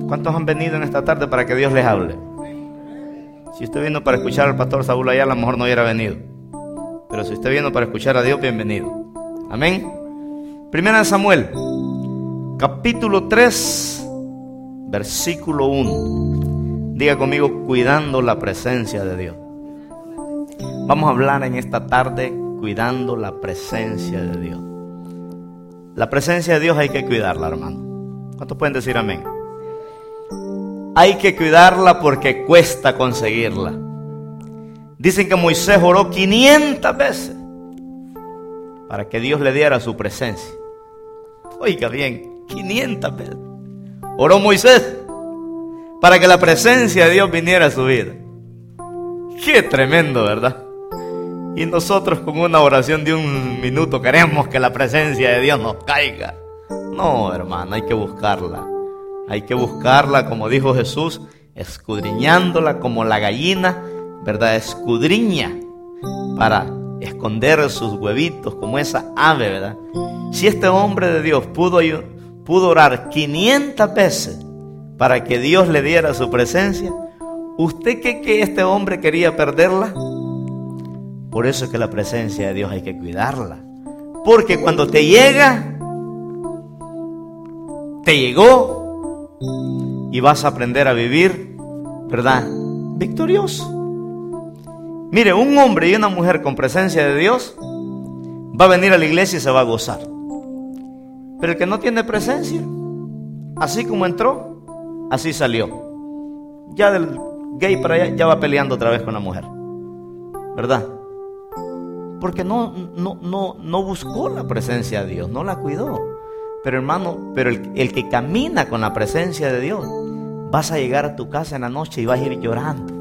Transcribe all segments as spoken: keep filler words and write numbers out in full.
¿Cuántos han venido en esta tarde para que Dios les hable? Si usted vino para escuchar al pastor Saúl allá, a lo mejor no hubiera venido. Pero si usted vino para escuchar a Dios, bienvenido. Amén. Primera de Samuel, capítulo tres, versículo uno. Diga conmigo, cuidando la presencia de Dios. Vamos a hablar en esta tarde, cuidando la presencia de Dios. La presencia de Dios hay que cuidarla, hermano. ¿Cuántos pueden decir amén? Hay que cuidarla porque cuesta conseguirla. Dicen que Moisés oró quinientas veces para que Dios le diera su presencia. Oiga bien, quinientas veces oró Moisés para que la presencia de Dios viniera a su vida. Qué tremendo, ¿verdad? Y nosotros con una oración de un minuto queremos que la presencia de Dios nos caiga. No, hermano, hay que buscarla. Hay que buscarla, como dijo Jesús, escudriñándola como la gallina, ¿verdad? Escudriña para esconder sus huevitos como esa ave, ¿verdad? Si este hombre de Dios pudo, pudo orar quinientas veces para que Dios le diera su presencia, ¿usted cree que este hombre quería perderla? Por eso es que la presencia de Dios hay que cuidarla. Porque cuando te llega, te llegó, y vas a aprender a vivir, ¿verdad? Victorioso. Mire, un hombre y una mujer con presencia de Dios va a venir a la iglesia y se va a gozar. Pero el que no tiene presencia, así como entró, así salió. Ya del gay para allá, ya va peleando otra vez con la mujer, ¿verdad? Porque no, no, no, no buscó la presencia de Dios, no la cuidó. Pero hermano, pero el, el que camina con la presencia de Dios, vas a llegar a tu casa en la noche y vas a ir llorando.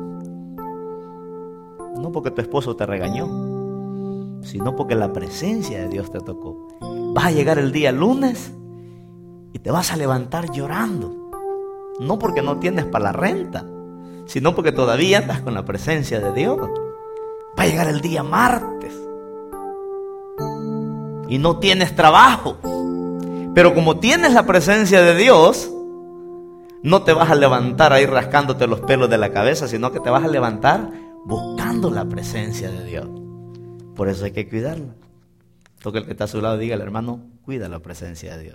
No porque tu esposo te regañó, sino porque la presencia de Dios te tocó. Vas a llegar el día lunes y te vas a levantar llorando. No porque no tienes para la renta, sino porque todavía andas con la presencia de Dios. Va a llegar el día martes y no tienes trabajo. Pero como tienes la presencia de Dios, no te vas a levantar ahí rascándote los pelos de la cabeza, sino que te vas a levantar buscando la presencia de Dios. Por eso hay que cuidarla. Toque el que está a su lado, dígale, hermano, cuida la presencia de Dios.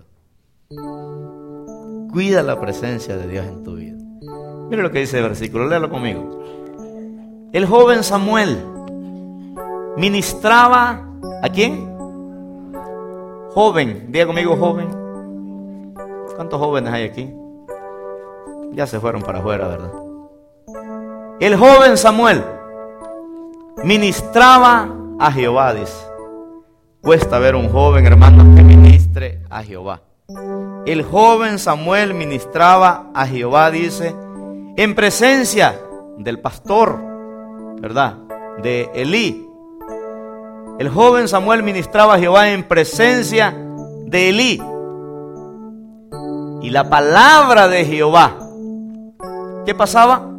Cuida la presencia de Dios en tu vida. Mire lo que dice el versículo, léalo conmigo. El joven Samuel ministraba, ¿a quién? Joven, diga conmigo joven. ¿Cuántos jóvenes hay aquí? Ya se fueron para afuera, ¿verdad? El joven Samuel ministraba a Jehová, dice. Cuesta ver un joven, hermano, que ministre a Jehová. El joven Samuel ministraba a Jehová, dice, en presencia del pastor, ¿verdad? De Elí. El joven Samuel ministraba a Jehová en presencia de Elí. Y la palabra de Jehová, ¿qué pasaba?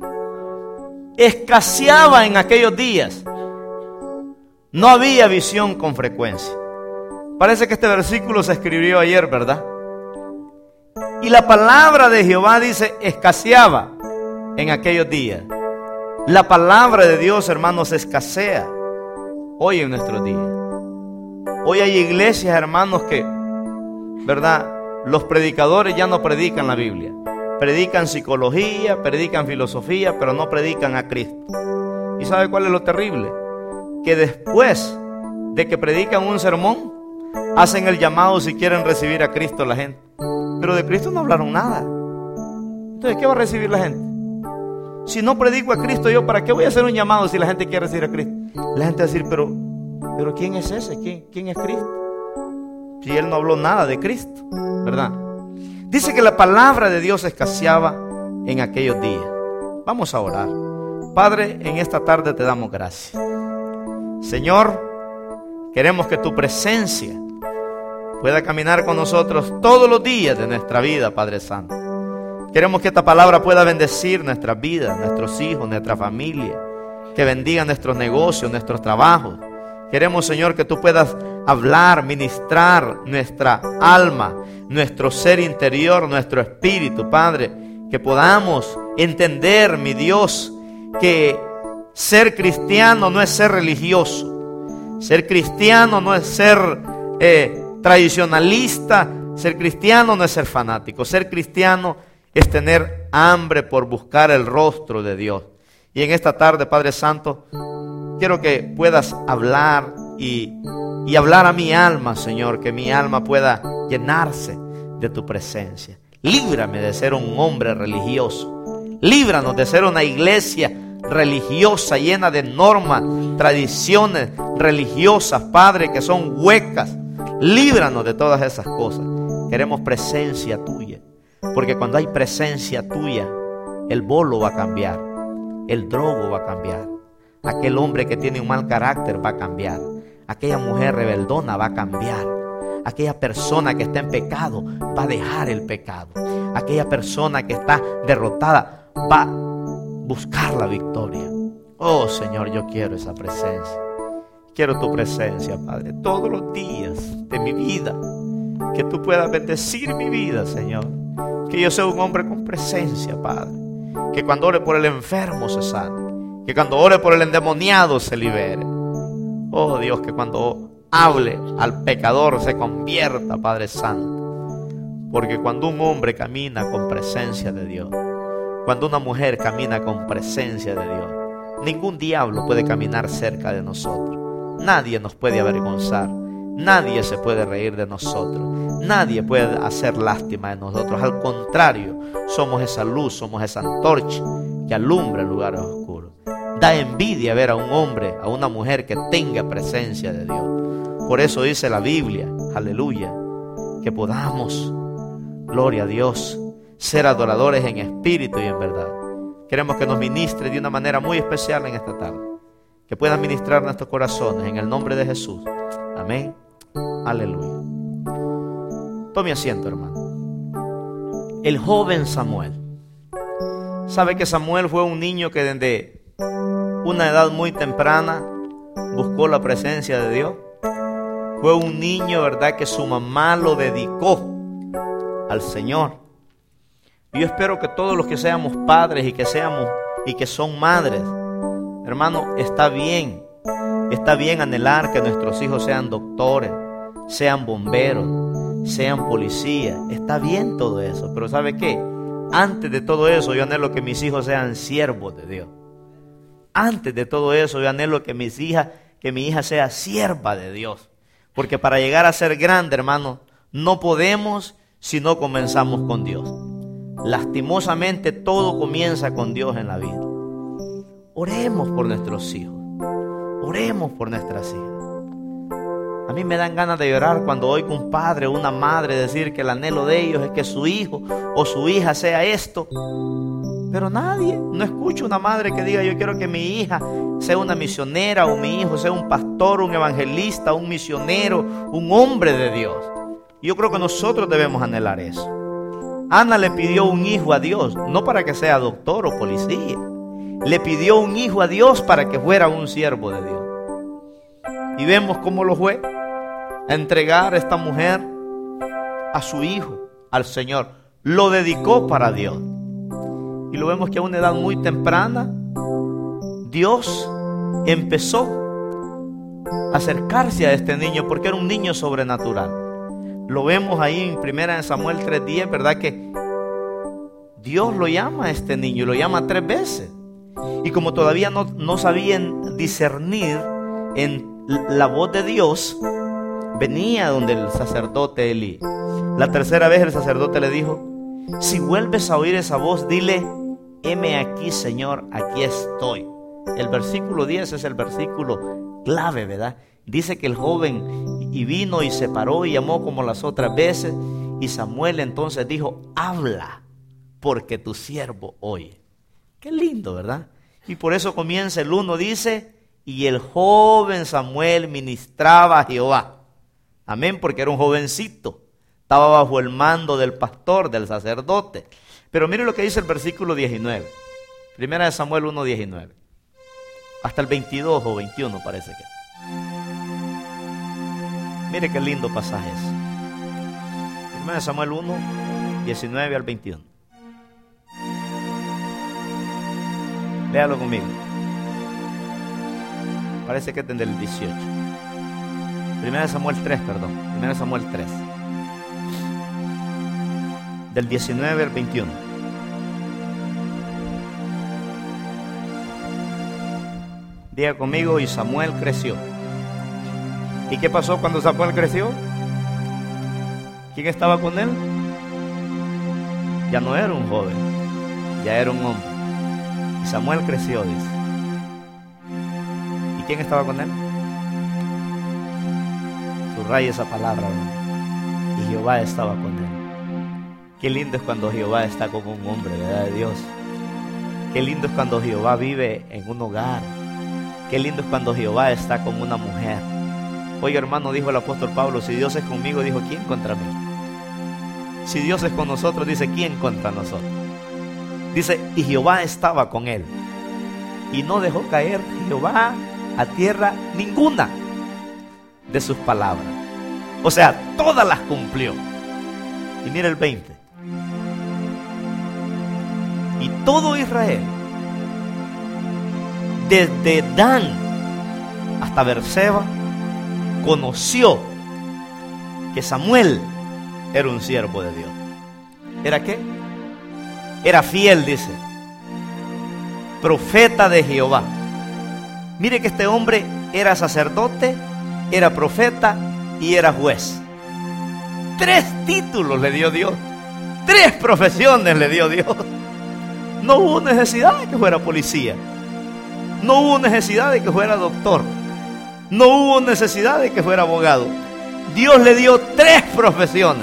Escaseaba en aquellos días. No había visión con frecuencia. Parece que este versículo se escribió ayer, ¿verdad? Y la palabra de Jehová, dice, escaseaba en aquellos días. La palabra de Dios, hermanos, escasea hoy en nuestros días. Hoy hay iglesias, hermanos, que, ¿verdad? Los predicadores ya no predican la Biblia. Predican psicología, predican filosofía, pero no predican a Cristo. ¿Y sabe cuál es lo terrible? Que después de que predican un sermón, hacen el llamado si quieren recibir a Cristo la gente. Pero de Cristo no hablaron nada. Entonces, ¿qué va a recibir la gente? Si no predico a Cristo, yo, ¿para qué voy a hacer un llamado si la gente quiere recibir a Cristo? La gente va a decir, pero, pero ¿quién es ese? ¿Quién, quién es Cristo? Si él no habló nada de Cristo, ¿verdad? Dice que la palabra de Dios escaseaba en aquellos días. Vamos a orar. Padre, en esta tarde te damos gracias. Señor, queremos que tu presencia pueda caminar con nosotros todos los días de nuestra vida, Padre Santo. Queremos que esta palabra pueda bendecir nuestras vidas, nuestros hijos, nuestra familia. Que bendiga nuestros negocios, nuestros trabajos. Queremos, Señor, que tú puedas hablar, ministrar nuestra alma, nuestro ser interior, nuestro espíritu, Padre. Que podamos entender, mi Dios, que ser cristiano no es ser religioso. Ser cristiano no es ser eh, tradicionalista. Ser cristiano no es ser fanático. Ser cristiano es tener hambre por buscar el rostro de Dios. Y en esta tarde, Padre Santo, quiero que puedas hablar y, y hablar a mi alma, Señor. Que mi alma pueda llenarse de tu presencia. Líbrame de ser un hombre religioso. Líbranos de ser una iglesia religiosa llena de normas, tradiciones religiosas, Padre, que son huecas. Líbranos de todas esas cosas. Queremos presencia tuya, porque cuando hay presencia tuya, el bolo va a cambiar, el drogo va a cambiar, aquel hombre que tiene un mal carácter va a cambiar, aquella mujer rebeldona va a cambiar, aquella persona que está en pecado va a dejar el pecado, aquella persona que está derrotada va a buscar la victoria. Oh Señor, yo quiero esa presencia. Quiero tu presencia, Padre, todos los días de mi vida. Que tú puedas bendecir mi vida, Señor. Que yo sea un hombre con presencia, Padre. Que cuando ore por el enfermo se sane. Que cuando ore por el endemoniado se libere. Oh Dios, que cuando hable al pecador se convierta, Padre Santo. Porque cuando un hombre camina con presencia de Dios, cuando una mujer camina con presencia de Dios, ningún diablo puede caminar cerca de nosotros. Nadie nos puede avergonzar. Nadie se puede reír de nosotros. Nadie puede hacer lástima de nosotros. Al contrario, somos esa luz, somos esa antorcha que alumbra en lugares oscuros. Da envidia ver a un hombre, a una mujer que tenga presencia de Dios. Por eso dice la Biblia, aleluya, que podamos, gloria a Dios, ser adoradores en espíritu y en verdad. Queremos que nos ministre de una manera muy especial en esta tarde. Que pueda ministrar nuestros corazones en el nombre de Jesús. Amén. Aleluya. Tome asiento, hermano. El joven Samuel. ¿Sabe que Samuel fue un niño que desde una edad muy temprana buscó la presencia de Dios? Fue un niño, ¿verdad?, que su mamá lo dedicó al Señor. Yo espero que todos los que seamos padres y que seamos y que son madres, hermano, está bien. Está bien anhelar que nuestros hijos sean doctores, sean bomberos, sean policías. Está bien todo eso, pero ¿sabe qué? Antes de todo eso yo anhelo que mis hijos sean siervos de Dios. Antes de todo eso yo anhelo que mis hijas, que mi hija sea sierva de Dios. Porque para llegar a ser grande, hermano, no podemos si no comenzamos con Dios. Lastimosamente todo comienza con Dios en la vida. Oremos por nuestros hijos. Oremos por nuestras hijas. A mí me dan ganas de llorar cuando oigo un padre o una madre decir que el anhelo de ellos es que su hijo o su hija sea esto. Pero nadie, no escucho una madre que diga: yo quiero que mi hija sea una misionera, o mi hijo sea un pastor, un evangelista, un misionero, un hombre de Dios. Yo creo que nosotros debemos anhelar eso. Ana le pidió un hijo a Dios, no para que sea doctor o policía. Le pidió un hijo a Dios para que fuera un siervo de Dios. Y vemos cómo lo fue a entregar a esta mujer a su hijo, al Señor. Lo dedicó para Dios. Y lo vemos que a una edad muy temprana, Dios empezó a acercarse a este niño porque era un niño sobrenatural. Lo vemos ahí en primera Samuel tres diez, ¿verdad? Que Dios lo llama a este niño y lo llama tres veces. Y como todavía no, no sabían discernir en la voz de Dios, venía donde el sacerdote Elí. La tercera vez el sacerdote le dijo: si vuelves a oír esa voz, dile: heme aquí, Señor, aquí estoy. El versículo diez es el versículo clave, ¿verdad? Dice que el joven y vino y se paró y llamó como las otras veces. Y Samuel entonces dijo: habla, porque tu siervo oye. Qué lindo, ¿verdad? Y por eso comienza el uno, dice: y el joven Samuel ministraba a Jehová. Amén, porque era un jovencito. Estaba bajo el mando del pastor, del sacerdote. Pero mire lo que dice el versículo diecinueve. Primera de Samuel uno diecinueve. Hasta el veintidós o veintiuno parece que. Mire qué lindo pasaje es. Primera Samuel uno, diecinueve al veintiuno. Léalo conmigo. Parece que es desde el dieciocho. Primera Samuel tres, perdón. Primera Samuel tres. Del diecinueve al veintiuno. Diga conmigo, y Samuel creció. ¿Y qué pasó cuando Samuel creció? ¿Quién estaba con él? Ya no era un joven, ya era un hombre. Y Samuel creció, dice. ¿Y quién estaba con él? Subraya esa palabra, ¿no? Y Jehová estaba con él. Qué lindo es cuando Jehová está con un hombre, ¿verdad? De Dios. Qué lindo es cuando Jehová vive en un hogar. Qué lindo es cuando Jehová está con una mujer. Oye, hermano, dijo el apóstol Pablo, si Dios es conmigo, dijo, ¿quién contra mí? Si Dios es con nosotros, dice, ¿quién contra nosotros? Dice, y Jehová estaba con él. Y no dejó caer Jehová a tierra ninguna de sus palabras. O sea, todas las cumplió. Y mira el veinte. Y todo Israel, desde Dan hasta Berseba, conoció que Samuel era un siervo de Dios. ¿Era qué? Era fiel, dice. Profeta de Jehová. Mire que este hombre era sacerdote, era profeta y era juez. Tres títulos le dio Dios. Tres profesiones le dio Dios. No hubo necesidad de que fuera policía. No hubo necesidad de que fuera doctor. No hubo necesidad de que fuera abogado. Dios le dio tres profesiones.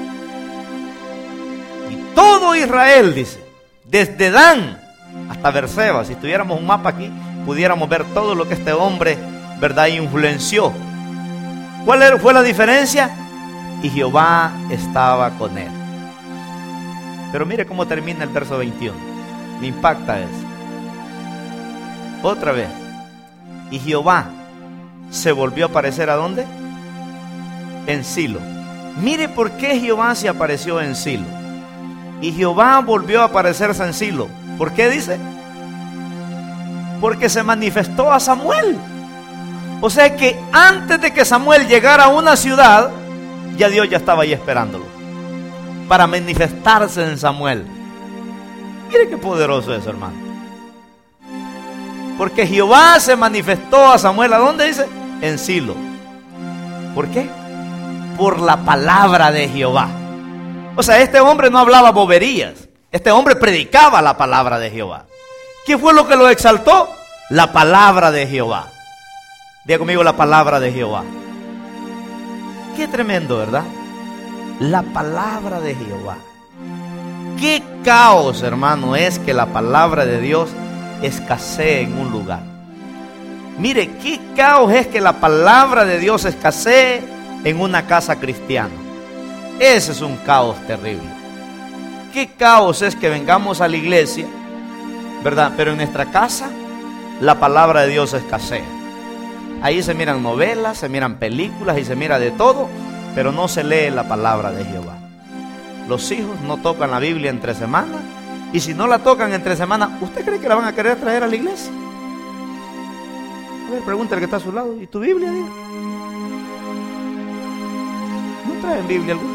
Y todo Israel, dice, desde Dan hasta Berseba, si tuviéramos un mapa aquí, pudiéramos ver todo lo que este hombre, ¿verdad?, influenció. ¿Cuál fue la diferencia? Y Jehová estaba con él. Pero mire cómo termina el verso veintiuno. Me impacta eso. Otra vez. Y Jehová se volvió a aparecer, ¿a dónde? En Silo. Mire por qué Jehová se apareció en Silo. Y Jehová volvió a aparecerse en Silo. ¿Por qué dice? Porque se manifestó a Samuel. O sea que antes de que Samuel llegara a una ciudad, ya Dios ya estaba ahí esperándolo para manifestarse en Samuel. Mire qué poderoso es, hermano. Porque Jehová se manifestó a Samuel, ¿a dónde dice? En Silo. ¿Por qué? Por la palabra de Jehová. O sea, este hombre no hablaba boberías. Este hombre predicaba la palabra de Jehová. ¿Qué fue lo que lo exaltó? La palabra de Jehová. Diga conmigo, la palabra de Jehová. Qué tremendo, ¿verdad? La palabra de Jehová. Qué caos, hermano, es que la palabra de Dios escasee en un lugar. Mire, qué caos es que la palabra de Dios escasee en una casa cristiana. Ese es un caos terrible. Qué caos es que vengamos a la iglesia, ¿verdad? Pero en nuestra casa la palabra de Dios escasea. Ahí se miran novelas, se miran películas y se mira de todo, pero no se lee la palabra de Jehová. Los hijos no tocan la Biblia entre semanas, y si no la tocan entre semanas, ¿usted cree que la van a querer traer a la iglesia? A ver, pregúntale que está a su lado. ¿Y tu Biblia? Diga. No traen Biblia alguna.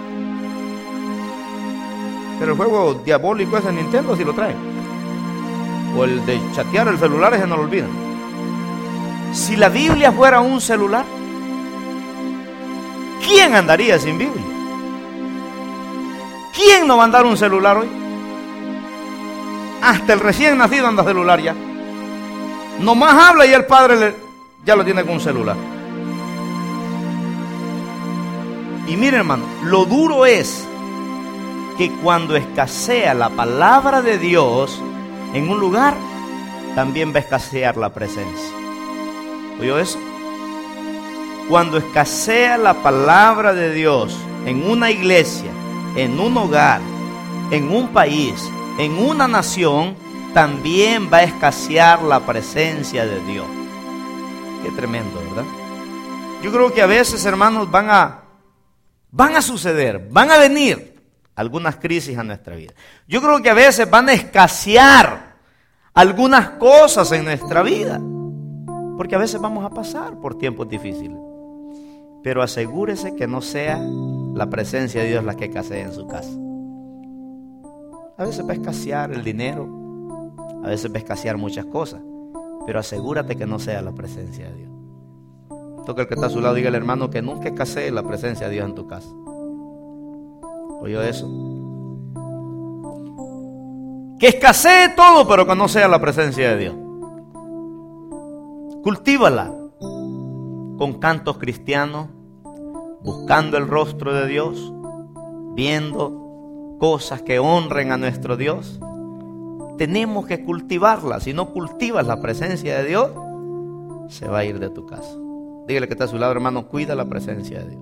Pero el juego diabólico ese de Nintendo sí lo traen. O el de chatear el celular, ese no lo olvidan. Si la Biblia fuera un celular, ¿quién andaría sin Biblia? ¿Quién no va a andar un celular hoy? Hasta el recién nacido anda celular ya. Nomás habla y el padre le, ya lo tiene con un celular. Y mire, hermano, lo duro es que cuando escasea la palabra de Dios en un lugar, también va a escasear la presencia. ¿Oyó eso? Cuando escasea la palabra de Dios en una iglesia, en un hogar, en un país, en una nación, también va a escasear la presencia de Dios. Qué tremendo, ¿verdad? Yo creo que a veces, hermanos, van a, van a suceder, van a venir algunas crisis a nuestra vida. Yo creo que a veces van a escasear algunas cosas en nuestra vida, porque a veces vamos a pasar por tiempos difíciles. Pero asegúrese que no sea la presencia de Dios la que escasee en su casa. A veces va a escasear el dinero, a veces va a escasear muchas cosas, pero asegúrate que no sea la presencia de Dios. Toca el que está a su lado, diga al hermano que nunca escasee la presencia de Dios en tu casa. ¿Oyó eso? Que escasee todo, pero que no sea la presencia de Dios. Cultívala con cantos cristianos, buscando el rostro de Dios, viendo cosas que honren a nuestro Dios. Tenemos que cultivarla. Si no cultivas la presencia de Dios, se va a ir de tu casa. Dígale que está a su lado, hermano, cuida la presencia de Dios.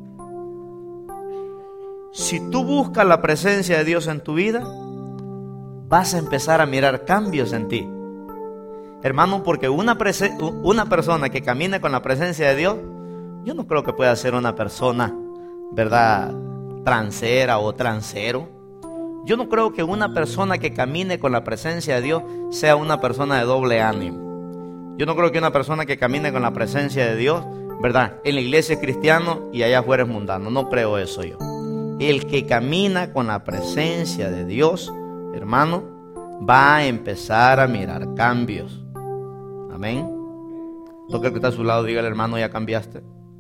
Si tú buscas la presencia de Dios en tu vida, vas a empezar a mirar cambios en ti. Hermano, porque una, prese- una persona que camine con la presencia de Dios, yo no creo que pueda ser una persona, ¿verdad?, transera o transero. Yo no creo que una persona que camine con la presencia de Dios sea una persona de doble ánimo. Yo no creo que una persona que camine con la presencia de Dios, ¿verdad?, en la iglesia es cristiano y allá afuera es mundano. No creo eso yo. El que camina con la presencia de Dios, hermano, va a empezar a mirar cambios. Amén. Toca el que está a su lado, dígale, hermano, ya cambiaste.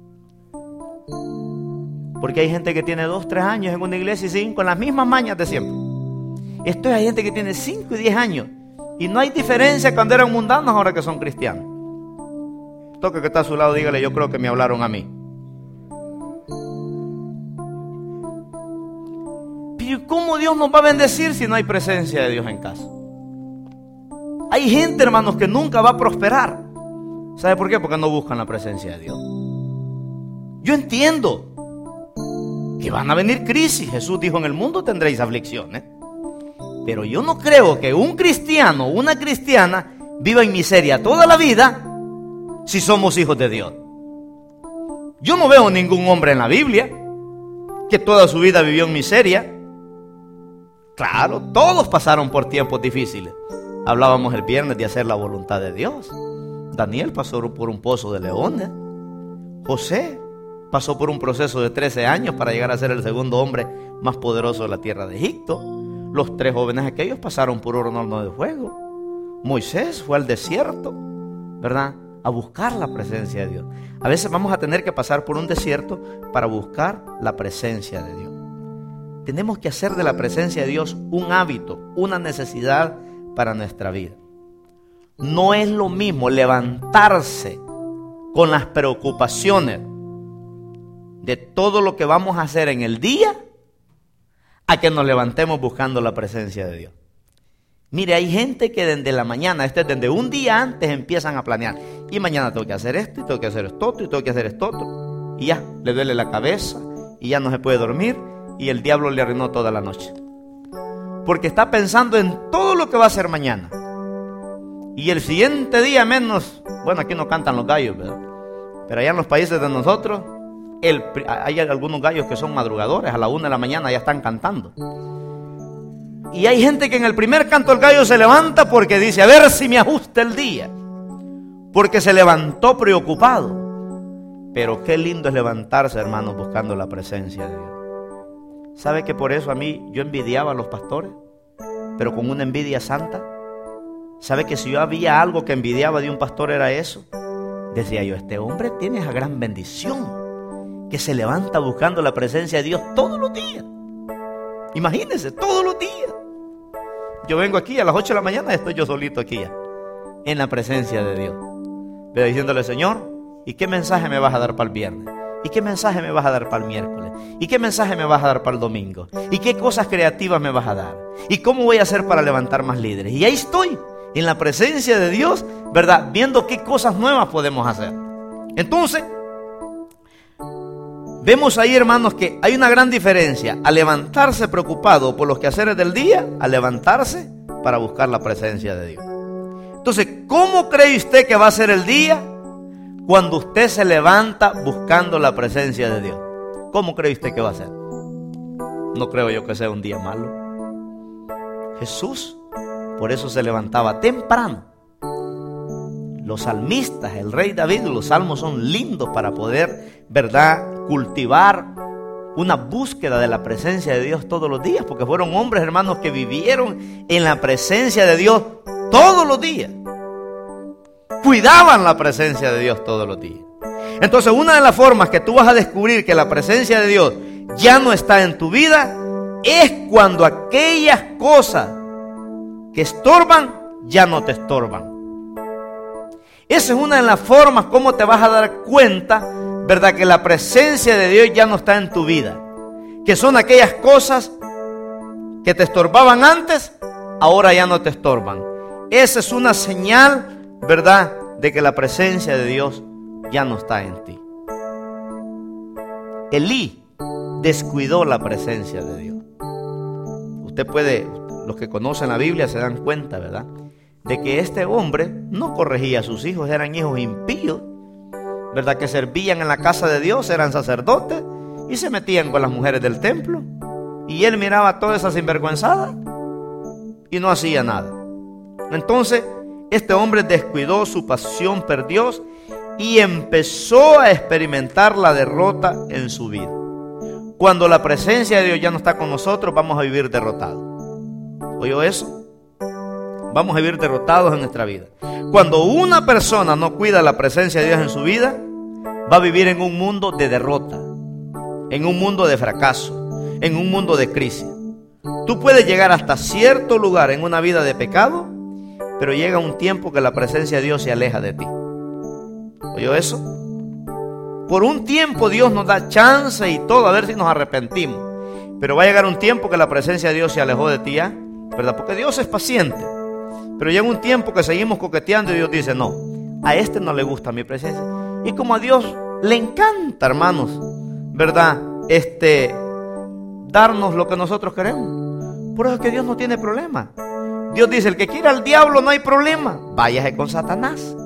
Porque hay gente que tiene dos, tres años en una iglesia y siguen con las mismas mañas de siempre. Esto es, hay gente que tiene cinco y diez años y no hay diferencia cuando eran mundanos ahora que son cristianos. Toca el que está a su lado, dígale, yo creo que me hablaron a mí. Pero ¿cómo Dios nos va a bendecir si no hay presencia de Dios en casa? Hay gente, hermanos, que nunca va a prosperar. ¿Sabe por qué? Porque no buscan la presencia de Dios. Yo entiendo que van a venir crisis. Jesús dijo, en el mundo tendréis aflicciones. Pero yo no creo que un cristiano o una cristiana viva en miseria toda la vida si somos hijos de Dios. Yo no veo ningún hombre en la Biblia que toda su vida vivió en miseria. Claro, todos pasaron por tiempos difíciles. Hablábamos el viernes de hacer la voluntad de Dios. Daniel pasó por un pozo de leones. José pasó por un proceso de trece años para llegar a ser el segundo hombre más poderoso de la tierra de Egipto. Los tres jóvenes aquellos pasaron por un horno de fuego. Moisés fue al desierto, ¿verdad?, a buscar la presencia de Dios. A veces vamos a tener que pasar por un desierto para buscar la presencia de Dios. Tenemos que hacer de la presencia de Dios un hábito, una necesidad para nuestra vida. No es lo mismo levantarse con las preocupaciones de todo lo que vamos a hacer en el día a que nos levantemos buscando la presencia de Dios. Mire, hay gente que desde la mañana, este, desde un día antes empiezan a planear. Y mañana tengo que hacer esto, y tengo que hacer esto otro, y tengo que hacer esto otro. Y ya, le duele la cabeza, y ya no se puede dormir, y el diablo le arruinó toda la noche. Porque está pensando en todo lo que va a hacer mañana. Y el siguiente día menos, bueno, aquí no cantan los gallos, ¿verdad? Pero allá en los países de nosotros, el, hay algunos gallos que son madrugadores, a la una de la mañana ya están cantando. Y hay gente que en el primer canto del gallo se levanta porque dice, a ver si me ajusta el día. Porque se levantó preocupado. Pero qué lindo es levantarse, hermanos, buscando la presencia de Dios. ¿Sabe que por eso a mí yo envidiaba a los pastores? Pero con una envidia santa. ¿Sabe que si yo había algo que envidiaba de un pastor era eso? Decía yo, este hombre tiene esa gran bendición, que se levanta buscando la presencia de Dios todos los días. Imagínense, todos los días. Yo vengo aquí a las ocho de la mañana y estoy yo solito aquí ya, en la presencia de Dios. Pero diciéndole, Señor, ¿y qué mensaje me vas a dar para el viernes? ¿Y qué mensaje me vas a dar para el miércoles? ¿Y qué mensaje me vas a dar para el domingo? ¿Y qué cosas creativas me vas a dar? ¿Y cómo voy a hacer para levantar más líderes? Y ahí estoy, en la presencia de Dios, ¿verdad?, viendo qué cosas nuevas podemos hacer. Entonces, vemos ahí, hermanos, que hay una gran diferencia a levantarse preocupado por los quehaceres del día, a levantarse para buscar la presencia de Dios. Entonces, ¿cómo cree usted que va a ser el día cuando usted se levanta buscando la presencia de Dios? ¿Cómo cree usted que va a ser? No creo yo que sea un día malo. Jesús, por eso se levantaba temprano. Los salmistas, el rey David, los salmos son lindos para poder, ¿verdad?, cultivar una búsqueda de la presencia de Dios todos los días, porque fueron hombres, hermanos, que vivieron en la presencia de Dios todos los días. Cuidaban la presencia de Dios todos los días. Entonces, una de las formas que tú vas a descubrir que la presencia de Dios ya no está en tu vida es cuando aquellas cosas que estorban ya no te estorban. Esa es una de las formas como te vas a dar cuenta, ¿verdad?, que la presencia de Dios ya no está en tu vida. Que son aquellas cosas que te estorbaban antes, ahora ya no te estorban. Esa es una señal, ¿verdad?, de que la presencia de Dios ya no está en ti. Elí descuidó la presencia de Dios. Usted puede, los que conocen la Biblia se dan cuenta, ¿verdad?, de que este hombre no corregía a sus hijos. Eran hijos impíos, ¿verdad?, que servían en la casa de Dios, eran sacerdotes y se metían con las mujeres del templo. Y él miraba toda esa sinvergüenzada y no hacía nada. Entonces, este hombre descuidó su pasión por Dios y empezó a experimentar la derrota en su vida. Cuando la presencia de Dios ya no está con nosotros, vamos a vivir derrotados. ¿Oyó eso? Vamos a vivir derrotados en nuestra vida. Cuando una persona no cuida la presencia de Dios en su vida, va a vivir en un mundo de derrota, en un mundo de fracaso, en un mundo de crisis. Tú puedes llegar hasta cierto lugar en una vida de pecado, pero llega un tiempo que la presencia de Dios se aleja de ti. ¿Oyó eso? Por un tiempo Dios nos da chance y todo, a ver si nos arrepentimos. Pero va a llegar un tiempo que la presencia de Dios se alejó de ti, ¿ya? ¿Verdad? Porque Dios es paciente. Pero llega un tiempo que seguimos coqueteando y Dios dice, no, a este no le gusta mi presencia. Y como a Dios le encanta, hermanos, ¿verdad?, Este, darnos lo que nosotros queremos. Por eso es que Dios no tiene problema. Dios dice, el que quiera al diablo no hay problema, váyase con Satanás.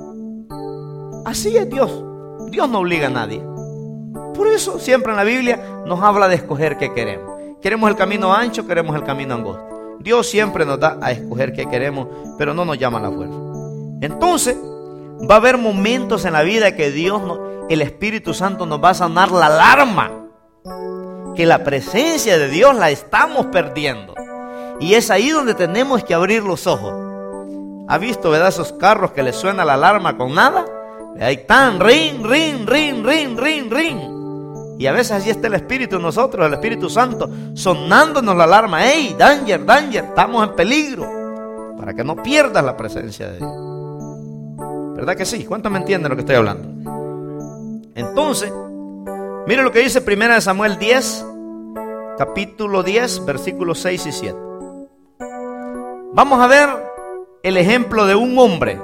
Así es Dios. Dios no obliga a nadie. Por eso siempre en la Biblia nos habla de escoger qué queremos. ¿Queremos el camino ancho? ¿Queremos el camino angosto? Dios siempre nos da a escoger qué queremos, pero no nos llama a la fuerza. Entonces, va a haber momentos en la vida que Dios, nos, el Espíritu Santo nos va a sonar la alarma, que la presencia de Dios la estamos perdiendo. Y es ahí donde tenemos que abrir los ojos. ¿Ha visto, verdad, esos carros que les suena la alarma con nada? Ahí están, rin, rin, rin, rin, rin, rin. Y a veces así está el Espíritu en nosotros, el Espíritu Santo, sonándonos la alarma. ¡Ey, danger, danger! Estamos en peligro. Para que no pierdas la presencia de Dios. ¿Verdad que sí? ¿Cuántos me entienden lo que estoy hablando? Entonces, mire lo que dice primera de Samuel diez, capítulo diez, versículos seis y siete. Vamos a ver el ejemplo de un hombre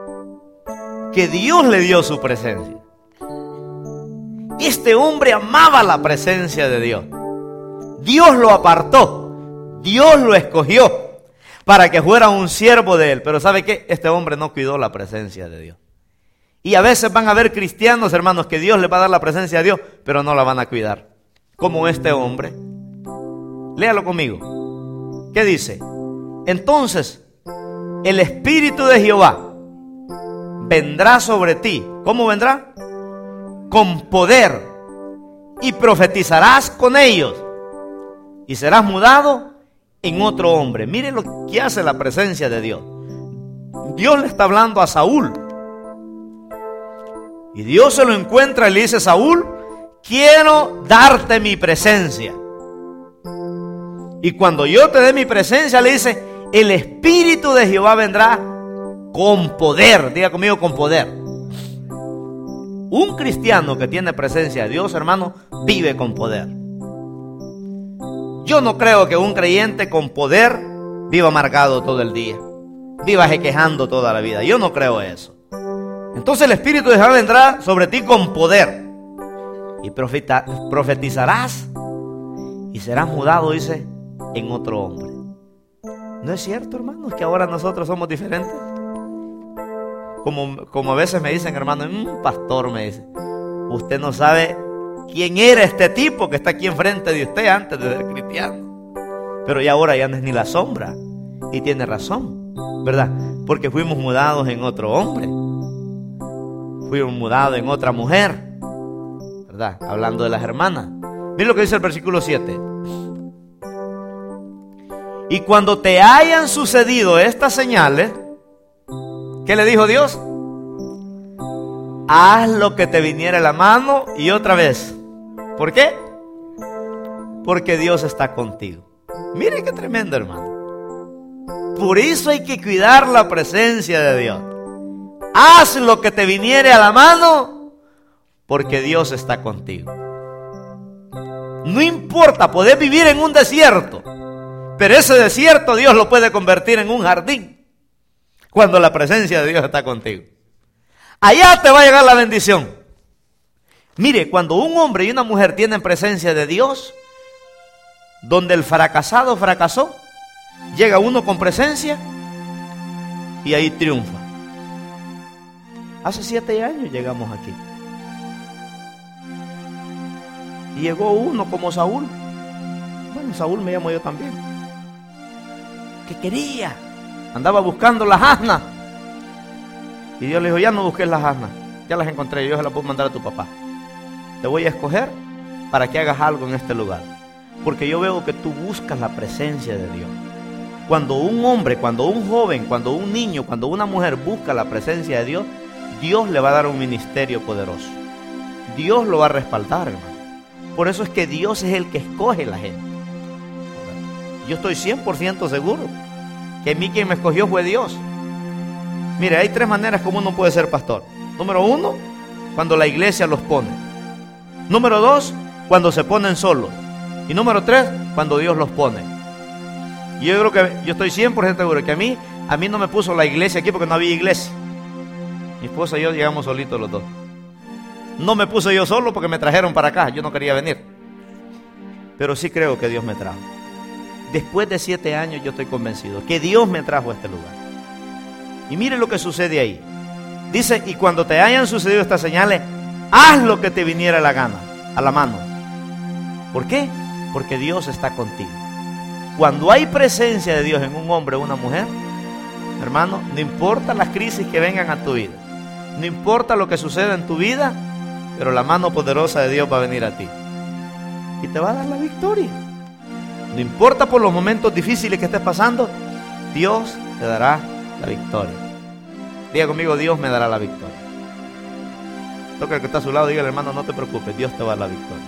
que Dios le dio su presencia. Este hombre amaba la presencia de Dios. Dios lo apartó, Dios lo escogió para que fuera un siervo de él. Pero ¿sabe qué? Este hombre no cuidó la presencia de Dios. Y a veces van a haber cristianos, hermanos, que Dios les va a dar la presencia de Dios, pero no la van a cuidar. Como este hombre. Léalo conmigo. ¿Qué dice? Entonces, el Espíritu de Jehová vendrá sobre ti. ¿Cómo vendrá? Con poder, y profetizarás con ellos, y serás mudado en otro hombre. Mire lo que hace la presencia de Dios. Dios le está hablando a Saúl, y Dios se lo encuentra y le dice: Saúl, quiero darte mi presencia. Y cuando yo te dé mi presencia, le dice: el Espíritu de Jehová vendrá con poder. Diga conmigo, con poder. Un cristiano que tiene presencia de Dios, hermano, vive con poder. Yo no creo que un creyente con poder viva amargado todo el día, viva quejando toda la vida. Yo no creo eso. Entonces el Espíritu de Jehová vendrá sobre ti con poder, y profeta, profetizarás, y serás mudado, dice, en otro hombre. ¿No es cierto, hermanos, que ahora nosotros somos diferentes? Como, como a veces me dicen, hermano, un pastor me dice, usted no sabe quién era este tipo que está aquí enfrente de usted antes de ser cristiano. Pero ya ahora ya no es ni la sombra. Y tiene razón, ¿verdad? Porque fuimos mudados en otro hombre. Fuimos mudados en otra mujer, ¿verdad? Hablando de las hermanas. Miren lo que dice el versículo siete. Y cuando te hayan sucedido estas señales, ¿qué le dijo Dios? Haz lo que te viniera a la mano. Y otra vez, ¿por qué? Porque Dios está contigo. Mire qué tremendo, hermano. Por eso hay que cuidar la presencia de Dios. Haz lo que te viniere a la mano, porque Dios está contigo. No importa, podés vivir en un desierto, pero ese desierto Dios lo puede convertir en un jardín cuando la presencia de Dios está contigo. Allá te va a llegar la bendición. Mire, cuando un hombre y una mujer tienen presencia de Dios, donde el fracasado fracasó, llega uno con presencia y ahí triunfa. Hace siete años llegamos aquí. Y llegó uno como Saúl. Bueno, Saúl me llamo yo también. Que quería. Andaba buscando las asnas. Y Dios le dijo, ya no busques las asnas. Ya las encontré, yo se las puedo mandar a tu papá. Te voy a escoger para que hagas algo en este lugar. Porque yo veo que tú buscas la presencia de Dios. Cuando un hombre, cuando un joven, cuando un niño, cuando una mujer busca la presencia de Dios, Dios le va a dar un ministerio poderoso. Dios lo va a respaldar, hermano. Por eso es que Dios es el que escoge la gente. Yo estoy cien por ciento seguro que a mí quien me escogió fue Dios. Mire, hay tres maneras como uno puede ser pastor. Número uno, cuando la iglesia los pone. Número dos, cuando se ponen solos. Y número tres, cuando Dios los pone. Y yo creo que, yo estoy cien por ciento seguro que a mí, a mí no me puso la iglesia aquí porque no había iglesia. Mi esposa y yo llegamos solitos los dos. No me puse yo solo porque me trajeron para acá, yo no quería venir. Pero sí creo que Dios me trajo. Después de siete años yo estoy convencido que Dios me trajo a este lugar. Y mire lo que sucede ahí. Dice, y cuando te hayan sucedido estas señales, haz lo que te viniera a la gana, a la mano. ¿Por qué? Porque Dios está contigo. Cuando hay presencia de Dios en un hombre o una mujer, hermano, no importa las crisis que vengan a tu vida, no importa lo que suceda en tu vida, pero la mano poderosa de Dios va a venir a ti y te va a dar la victoria. No importa por los momentos difíciles que estés pasando, Dios te dará la victoria. Diga conmigo, Dios me dará la victoria. Toca el que está a su lado, diga, hermano, no te preocupes, Dios te va a dar la victoria.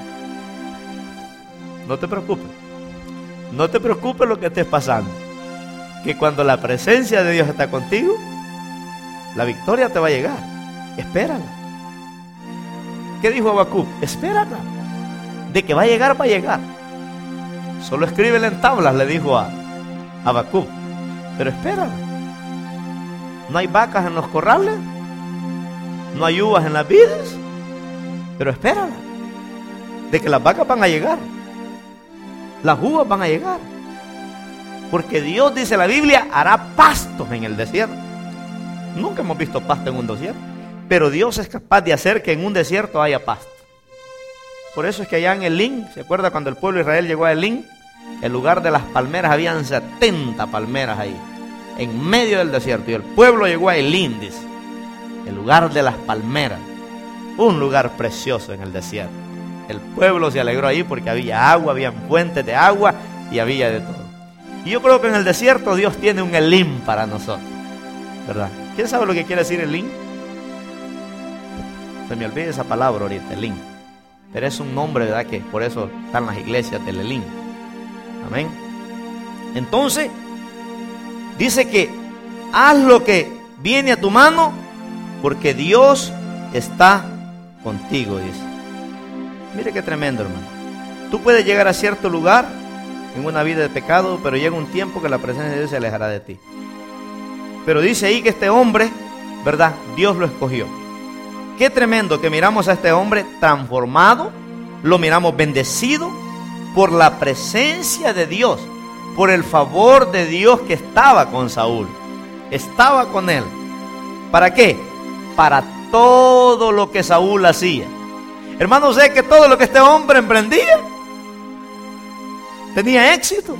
No te preocupes. No te preocupes lo que estés pasando. Que cuando la presencia de Dios está contigo, la victoria te va a llegar. Espérala. ¿Qué dijo Habacuc? Espérala. De que va a llegar, va a llegar. Solo escríbela en tablas, le dijo a Habacuc. Pero espérala. No hay vacas en los corrales, no hay uvas en las vides, pero espérala. De que las vacas van a llegar, las uvas van a llegar. Porque Dios, dice la Biblia, hará pastos en el desierto. Nunca hemos visto pasto en un desierto, pero Dios es capaz de hacer que en un desierto haya pasto. Por eso es que allá en Elín, ¿se acuerda cuando el pueblo de Israel llegó a Elín? El lugar de las palmeras, habían setenta palmeras ahí, en medio del desierto. Y el pueblo llegó a Elín, dice, el lugar de las palmeras, un lugar precioso en el desierto. El pueblo se alegró ahí porque había agua, había fuentes de agua y había de todo. Y yo creo que en el desierto Dios tiene un Elín para nosotros, ¿verdad? ¿Quién sabe lo que quiere decir Elín? Se me olvida esa palabra ahorita, Elín. Pero es un nombre, ¿verdad? Que por eso están las iglesias del Elín. Amén. Entonces, dice que haz lo que viene a tu mano, porque Dios está contigo, dice. Mire qué tremendo, hermano. Tú puedes llegar a cierto lugar en una vida de pecado, pero llega un tiempo que la presencia de Dios se alejará de ti. Pero dice ahí que este hombre, ¿verdad? Dios lo escogió. Qué tremendo que miramos a este hombre transformado, lo miramos bendecido por la presencia de Dios, por el favor de Dios que estaba con Saúl, estaba con él. ¿Para qué? Para todo lo que Saúl hacía. Hermano, sé que todo lo que este hombre emprendía tenía éxito.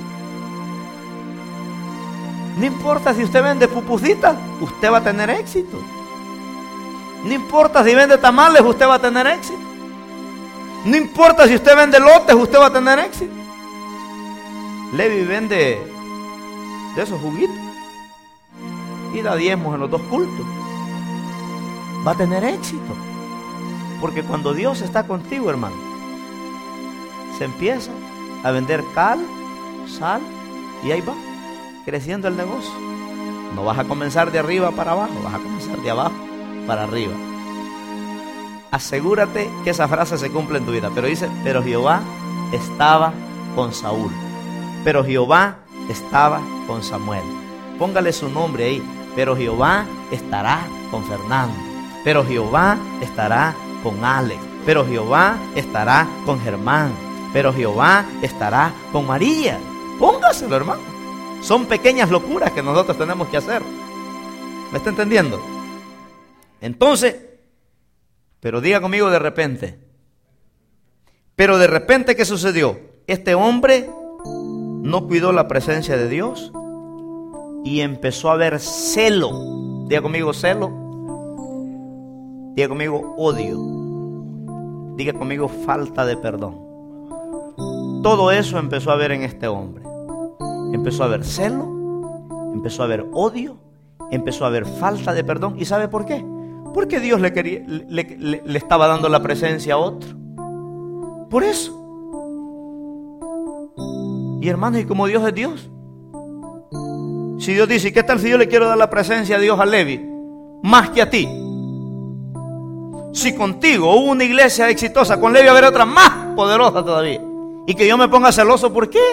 No importa si usted vende pupusitas, usted va a tener éxito. No importa si vende tamales, usted va a tener éxito. No importa si usted vende lotes, usted va a tener éxito. Levi vende de esos juguitos y da diezmos en los dos cultos. Va a tener éxito. Porque cuando Dios está contigo, hermano, se empieza a vender cal, sal, y ahí va, creciendo el negocio. No vas a comenzar de arriba para abajo, vas a comenzar de abajo para arriba. Asegúrate que esa frase se cumple en tu vida. Pero dice, pero Jehová estaba con Saúl. Pero Jehová estaba con Samuel. Póngale su nombre ahí. Pero Jehová estará con Fernando. Pero Jehová estará con Alex. Pero Jehová estará con Germán. Pero Jehová estará con María. Póngaselo, hermano. Son pequeñas locuras que nosotros tenemos que hacer. ¿Me está entendiendo? Entonces, pero diga conmigo de repente. Pero de repente, ¿qué sucedió? Este hombre no cuidó la presencia de Dios y empezó a haber celo. Diga conmigo celo. Diga conmigo odio. Diga conmigo falta de perdón. Todo eso empezó a haber en este hombre. Empezó a haber celo, empezó a haber odio, empezó a haber falta de perdón. ¿Y sabe por qué? Porque Dios le, quería, le, le, le estaba dando la presencia a otro. Por eso. Y hermanos, ¿y como Dios es Dios? Si Dios dice, ¿qué tal si yo le quiero dar la presencia a Dios a Levi más que a ti? Si contigo hubo una iglesia exitosa, con Levi va a haber otra más poderosa todavía. Y que yo me ponga celoso, ¿por qué?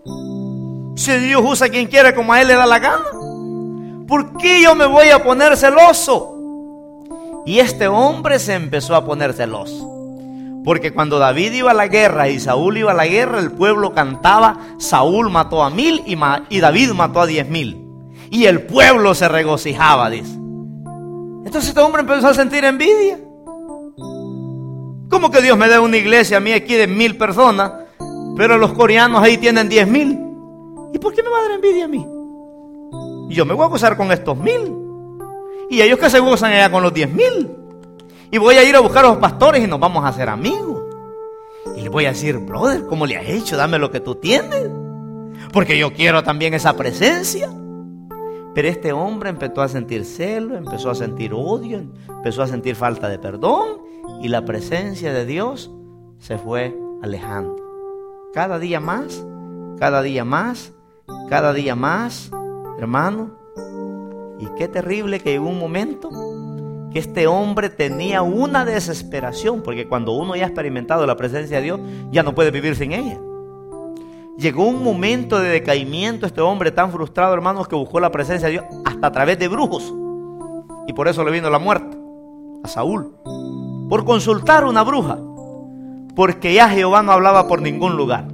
Si Dios usa a quien quiere como a Él le da la gana, ¿por qué yo me voy a poner celoso? Y este hombre se empezó a poner celoso. Porque cuando David iba a la guerra y Saúl iba a la guerra, el pueblo cantaba, Saúl mató a mil y, ma- y David mató a diez mil. Y el pueblo se regocijaba, dice. Entonces este hombre empezó a sentir envidia. ¿Cómo que Dios me da una iglesia a mí aquí de mil personas, pero los coreanos ahí tienen diez mil? ¿Y por qué me va a dar envidia a mí? Yo me voy a gozar con estos mil. Y ellos que se gozan allá con los diez mil. Y voy a ir a buscar a los pastores y nos vamos a hacer amigos. Y les voy a decir, brother, ¿cómo le has hecho? Dame lo que tú tienes. Porque yo quiero también esa presencia. Pero este hombre empezó a sentir celo, empezó a sentir odio, empezó a sentir falta de perdón. Y la presencia de Dios se fue alejando. Cada día más, cada día más, cada día más, hermano. Y qué terrible que llegó un momento que este hombre tenía una desesperación, porque cuando uno ya ha experimentado la presencia de Dios, ya no puede vivir sin ella. Llegó un momento de decaimiento, este hombre tan frustrado, hermanos, que buscó la presencia de Dios hasta a través de brujos. Y por eso le vino la muerte a Saúl, por consultar una bruja, porque ya Jehová no hablaba por ningún lugar.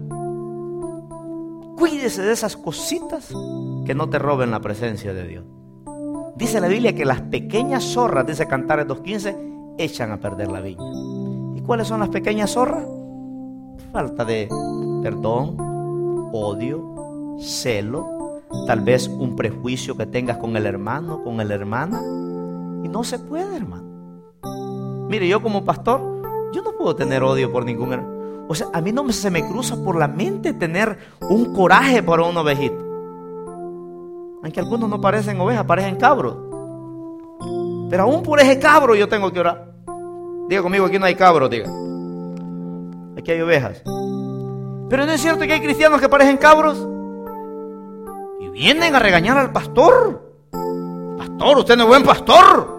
Cuídese de esas cositas que no te roben la presencia de Dios. Dice la Biblia que las pequeñas zorras, dice Cantares dos quince, echan a perder la viña. ¿Y cuáles son las pequeñas zorras? Falta de perdón, odio, celo, tal vez un prejuicio que tengas con el hermano, con la hermana. Y no se puede, hermano. Mire, yo como pastor, yo no puedo tener odio por ningún hermano. O sea, a mí no me, se me cruza por la mente tener un coraje por una ovejita. Aunque algunos no parecen ovejas, parecen cabros. Pero aún por ese cabro yo tengo que orar. Diga conmigo, aquí no hay cabros, diga. Aquí hay ovejas. Pero no es cierto que hay cristianos que parecen cabros y vienen a regañar al pastor. Pastor, usted no es buen pastor.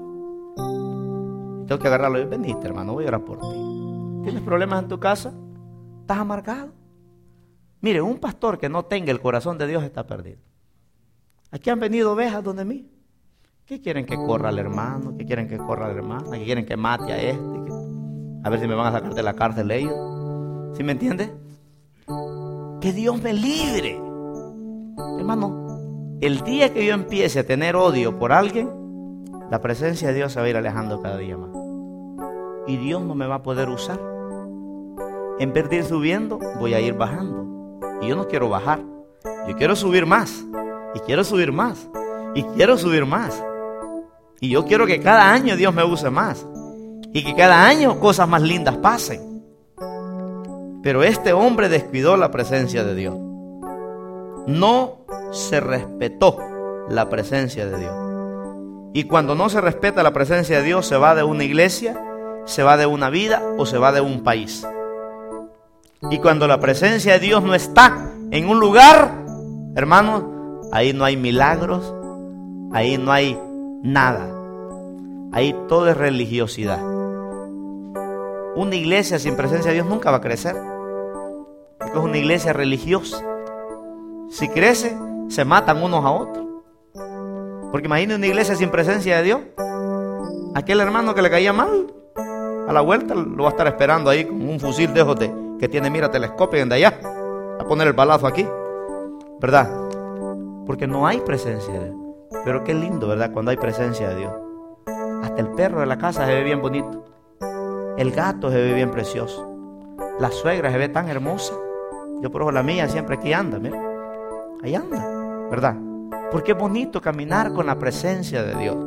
Tengo que agarrarlo y veniste, hermano, voy a orar por ti. ¿Tienes problemas en tu casa? ¿Estás amargado? Mire, un pastor que no tenga el corazón de Dios está perdido. Aquí han venido ovejas donde mí. ¿Qué quieren que corra al hermano? ¿Qué quieren que corra a la hermana? ¿Qué quieren que mate a este? A ver si me van a sacar de la cárcel ellos. ¿Sí me entiende? Que Dios me libre. Hermano, el día que yo empiece a tener odio por alguien, la presencia de Dios se va a ir alejando cada día más. Y Dios no me va a poder usar. En vez de ir subiendo, voy a ir bajando. Y yo no quiero bajar. Yo quiero subir más. Y quiero subir más. Y quiero subir más. Y yo quiero que cada año Dios me use más. Y que cada año cosas más lindas pasen. Pero este hombre descuidó la presencia de Dios. No se respetó la presencia de Dios. Y cuando no se respeta la presencia de Dios, se va de una iglesia, se va de una vida o se va de un país. Y cuando la presencia de Dios no está en un lugar, hermanos, ahí no hay milagros, ahí no hay nada. Ahí todo es religiosidad. Una iglesia sin presencia de Dios nunca va a crecer, porque es una iglesia religiosa. Si crece, se matan unos a otros. Porque imagine una iglesia sin presencia de Dios. Aquel hermano que le caía mal, a la vuelta lo va a estar esperando ahí con un fusil de esos de, que tiene mira telescopio de allá, a poner el balazo aquí, ¿verdad? Porque no hay presencia de Dios. Pero qué lindo, ¿verdad? Cuando hay presencia de Dios. Hasta el perro de la casa se ve bien bonito. El gato se ve bien precioso. La suegra se ve tan hermosa. Yo por eso la mía siempre aquí anda, mira. Ahí anda, ¿verdad? Porque es bonito caminar con la presencia de Dios.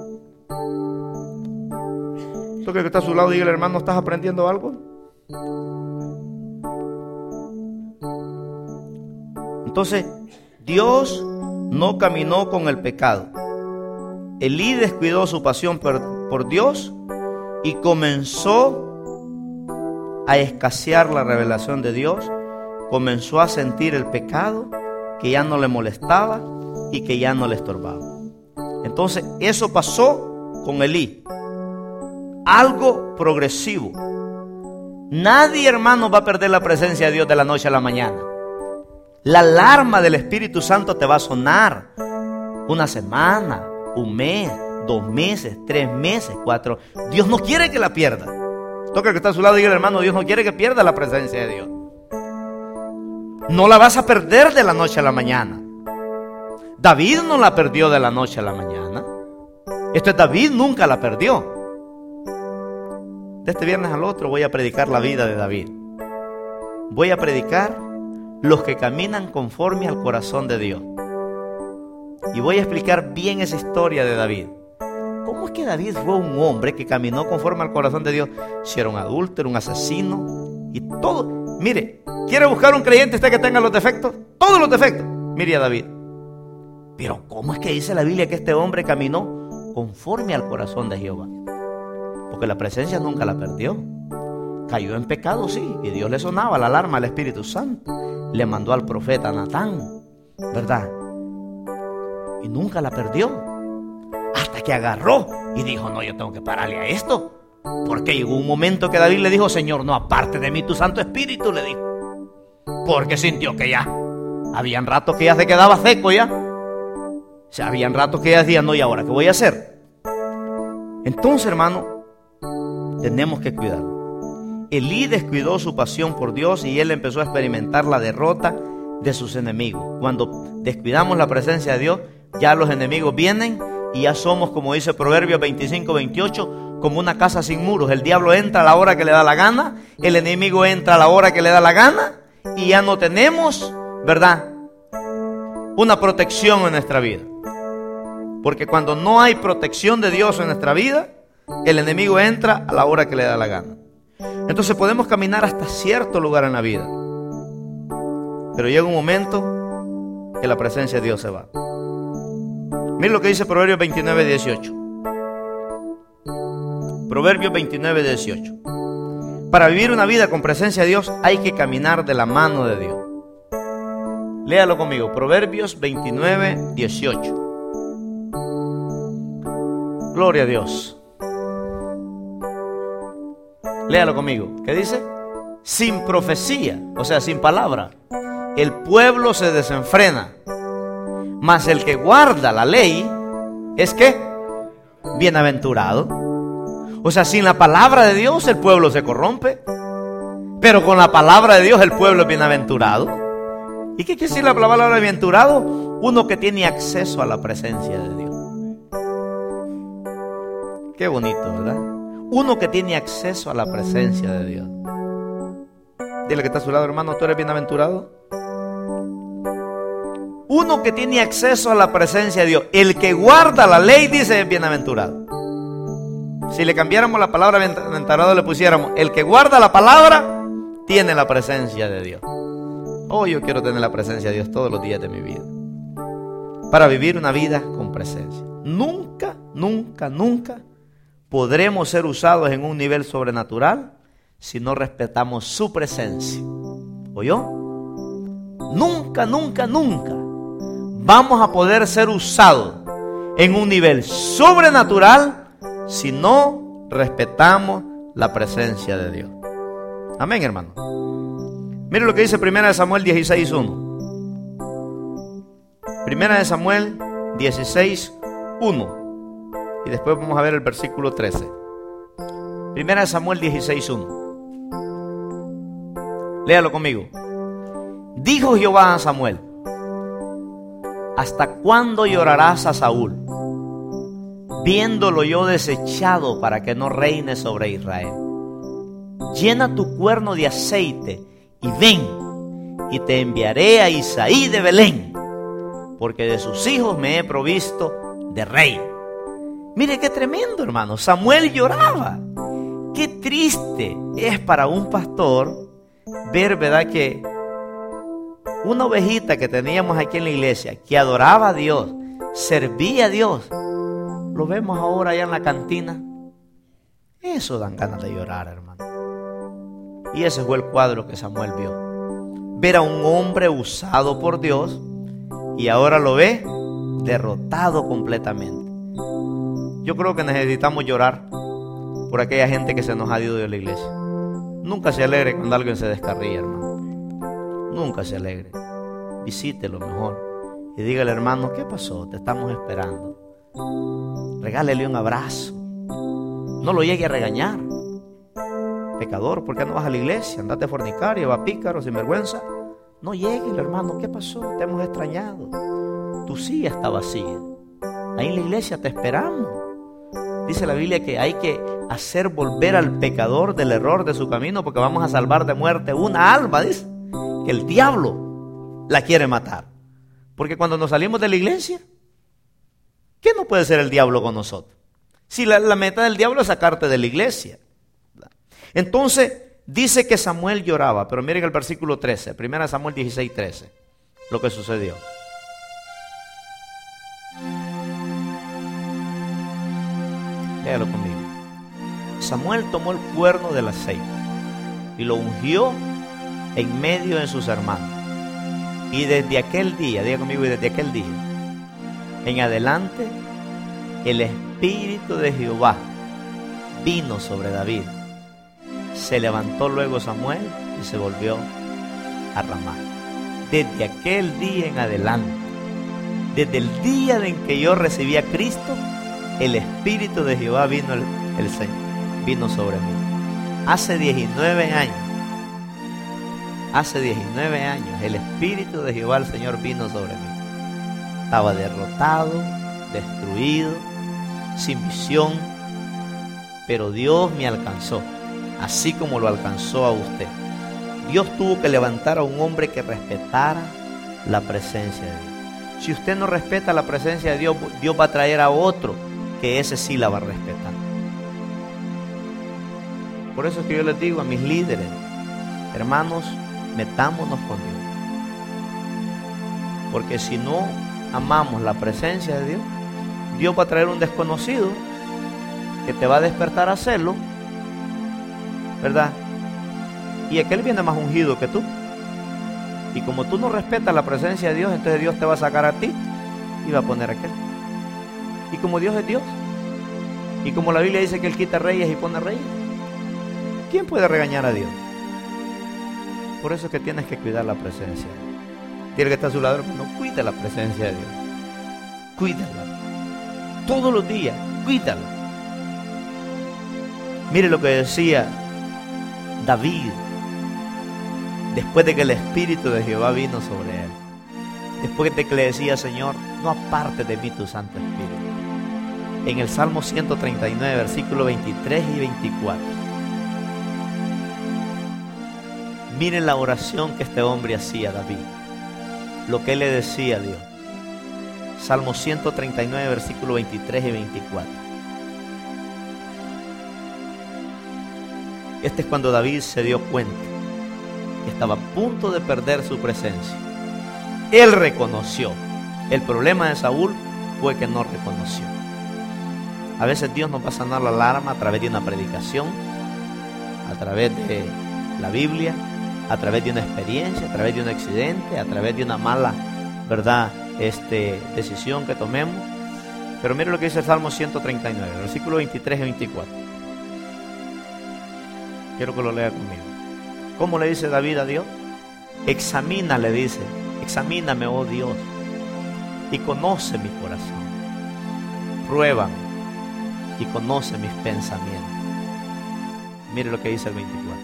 ¿Tú que está a su lado y el hermano, estás aprendiendo algo? Entonces, Dios no caminó con el pecado. Elí descuidó su pasión por, por Dios y comenzó a escasear la revelación de Dios. Comenzó a sentir el pecado que ya no le molestaba y que ya no le estorbaba. Entonces, eso pasó con Elí. Algo progresivo. Nadie, hermano, va a perder la presencia de Dios de la noche a la mañana. La alarma del Espíritu Santo te va a sonar una semana, un mes, dos meses, tres meses, cuatro. Dios no quiere que la pierda. Toca que está a su lado y diga, hermano, Dios no quiere que pierda la presencia de Dios. No la vas a perder de la noche a la mañana. David no la perdió de la noche a la mañana. Esto es, David nunca la perdió. De este viernes al otro voy a predicar la vida de David. Voy a predicar los que caminan conforme al corazón de Dios. Y voy a explicar bien esa historia de David. ¿Cómo es que David fue un hombre que caminó conforme al corazón de Dios? Si era un adúltero, un asesino y todo. Mire, ¿quiere buscar un creyente usted que tenga los defectos? Todos los defectos. Mire a David. Pero ¿cómo es que dice la Biblia que este hombre caminó conforme al corazón de Jehová? Porque la presencia nunca la perdió. Cayó en pecado, sí, y Dios le sonaba la alarma al Espíritu Santo. Le mandó al profeta Natán, ¿verdad? Y nunca la perdió. Hasta que agarró y dijo, no, yo tengo que pararle a esto. Porque llegó un momento que David le dijo, Señor, no aparte de mí tu Santo Espíritu, le dijo. Porque sintió que ya, habían ratos que ya se quedaba seco ya. O sea, habían ratos que ya decía, no, ¿y ahora qué voy a hacer? Entonces, hermano, tenemos que cuidar. Elí descuidó su pasión por Dios y él empezó a experimentar la derrota de sus enemigos. Cuando descuidamos la presencia de Dios, ya los enemigos vienen y ya somos, como dice Proverbios veinticinco, veintiocho, como una casa sin muros. El diablo entra a la hora que le da la gana, el enemigo entra a la hora que le da la gana y ya no tenemos, ¿verdad?, una protección en nuestra vida. Porque cuando no hay protección de Dios en nuestra vida, el enemigo entra a la hora que le da la gana. Entonces podemos caminar hasta cierto lugar en la vida, pero llega un momento que la presencia de Dios se va. Miren lo que dice Proverbios veintinueve, dieciocho. Proverbios veintinueve, dieciocho. Para vivir una vida con presencia de Dios hay que caminar de la mano de Dios. Léalo conmigo, Proverbios veintinueve, dieciocho. Gloria a Dios. Léalo conmigo. ¿Qué dice? Sin profecía, o sea, sin palabra, el pueblo se desenfrena, mas el que guarda la ley es que bienaventurado. O sea, sin la palabra de Dios el pueblo se corrompe, pero con la palabra de Dios el pueblo es bienaventurado. ¿Y qué quiere decir la palabra bienaventurado? Uno que tiene acceso a la presencia de Dios. Qué bonito, ¿verdad? Uno que tiene acceso a la presencia de Dios. Dile que está a su lado, hermano, ¿tú eres bienaventurado? Uno que tiene acceso a la presencia de Dios. El que guarda la ley, dice, es bienaventurado. Si le cambiáramos la palabra bienaventurado, le pusiéramos, el que guarda la palabra, tiene la presencia de Dios. Oh, yo quiero tener la presencia de Dios todos los días de mi vida, para vivir una vida con presencia. Nunca, nunca, nunca podremos ser usados en un nivel sobrenatural si no respetamos su presencia. ¿Oyó? Nunca, nunca, nunca vamos a poder ser usados en un nivel sobrenatural si no respetamos la presencia de Dios. Amén, hermano. Mire lo que dice primera de Samuel dieciséis uno. Primera de Samuel dieciséis uno. Y después vamos a ver el versículo trece. Primera de Samuel dieciséis uno. Léalo conmigo. Dijo Jehová a Samuel: ¿hasta cuándo llorarás a Saúl, viéndolo yo desechado para que no reine sobre Israel? Llena tu cuerno de aceite y ven, y te enviaré a Isaí de Belén, porque de sus hijos me he provisto de rey. Mire qué tremendo, hermano. Samuel lloraba. Qué triste es para un pastor ver, ¿verdad?, que una ovejita que teníamos aquí en la iglesia, que adoraba a Dios, servía a Dios, lo vemos ahora allá en la cantina. Eso dan ganas de llorar, hermano. Y ese fue el cuadro que Samuel vio. Ver a un hombre usado por Dios y ahora lo ve derrotado completamente. Yo creo que necesitamos llorar por aquella gente que se nos ha ido de la iglesia. Nunca se alegre cuando alguien se descarría, hermano. Nunca se alegre. Visítelo mejor y dígale, hermano, ¿qué pasó? Te estamos esperando. Regálele un abrazo. No lo llegue a regañar. Pecador, ¿por qué no vas a la iglesia? Andate fornicario, va pícaro, sinvergüenza. No llegue, hermano, ¿qué pasó? Te hemos extrañado. Tu silla está vacía. Ahí en la iglesia te esperamos. Dice la Biblia que hay que hacer volver al pecador del error de su camino, porque vamos a salvar de muerte una alma, dice, que el diablo la quiere matar. Porque cuando nos salimos de la iglesia, ¿qué no puede ser el diablo con nosotros? Si la, la meta del diablo es sacarte de la iglesia. Entonces dice que Samuel lloraba, pero miren el versículo trece, primera Samuel dieciséis trece, lo que sucedió. Léalo conmigo. Samuel tomó el cuerno del aceite y lo ungió en medio de sus hermanos. Y desde aquel día, diga conmigo, y desde aquel día en adelante, el Espíritu de Jehová vino sobre David. Se levantó luego Samuel y se volvió a Ramá. Desde aquel día en adelante, desde el día en que yo recibí a Cristo, el Espíritu de Jehová vino, el, el Señor, vino sobre mí. Hace diecinueve años, hace diecinueve años, el Espíritu de Jehová, el Señor, vino sobre mí. Estaba derrotado, destruido, sin visión, pero Dios me alcanzó, así como lo alcanzó a usted. Dios tuvo que levantar a un hombre que respetara la presencia de Dios. Si usted no respeta la presencia de Dios, Dios va a traer a otro que ese sí la va a respetar. Por eso es que yo les digo a mis líderes, hermanos, metámonos con Dios. Porque si no amamos la presencia de Dios, Dios va a traer un desconocido que te va a despertar a hacerlo, ¿verdad? Y aquel viene más ungido que tú. Y como tú no respetas la presencia de Dios, entonces Dios te va a sacar a ti y va a poner a aquel. Y como Dios es Dios, y como la Biblia dice que Él quita reyes y pone reyes, ¿quién puede regañar a Dios? Por eso es que tienes que cuidar la presencia. Tiene que estar a su lado, no cuida la presencia de Dios. Cuídala. Todos los días, cuídala. Mire lo que decía David después de que el Espíritu de Jehová vino sobre él. Después de que le decía, Señor, no apartes de mí tu Santo Espíritu. en el Salmo ciento treinta y nueve, versículos veintitrés y veinticuatro. Miren la oración que este hombre hacía, David, lo que él le decía a Dios. Salmo ciento treinta y nueve, versículos veintitrés y veinticuatro. Este es cuando David se dio cuenta que estaba a punto de perder su presencia. Él reconoció. El problema de Saúl fue que no reconoció. A veces Dios nos va a sanar la alarma a través de una predicación, a través de la Biblia, a través de una experiencia, a través de un accidente, a través de una mala, ¿verdad?, este, decisión que tomemos. Pero mire lo que dice el Salmo ciento treinta y nueve, versículos veintitrés y veinticuatro. Quiero que lo lea conmigo. ¿Cómo le dice David a Dios? Examina, le dice, examíname, oh Dios, y conoce mi corazón. Pruébame y conoce mis pensamientos. Mire lo que dice el veinticuatro.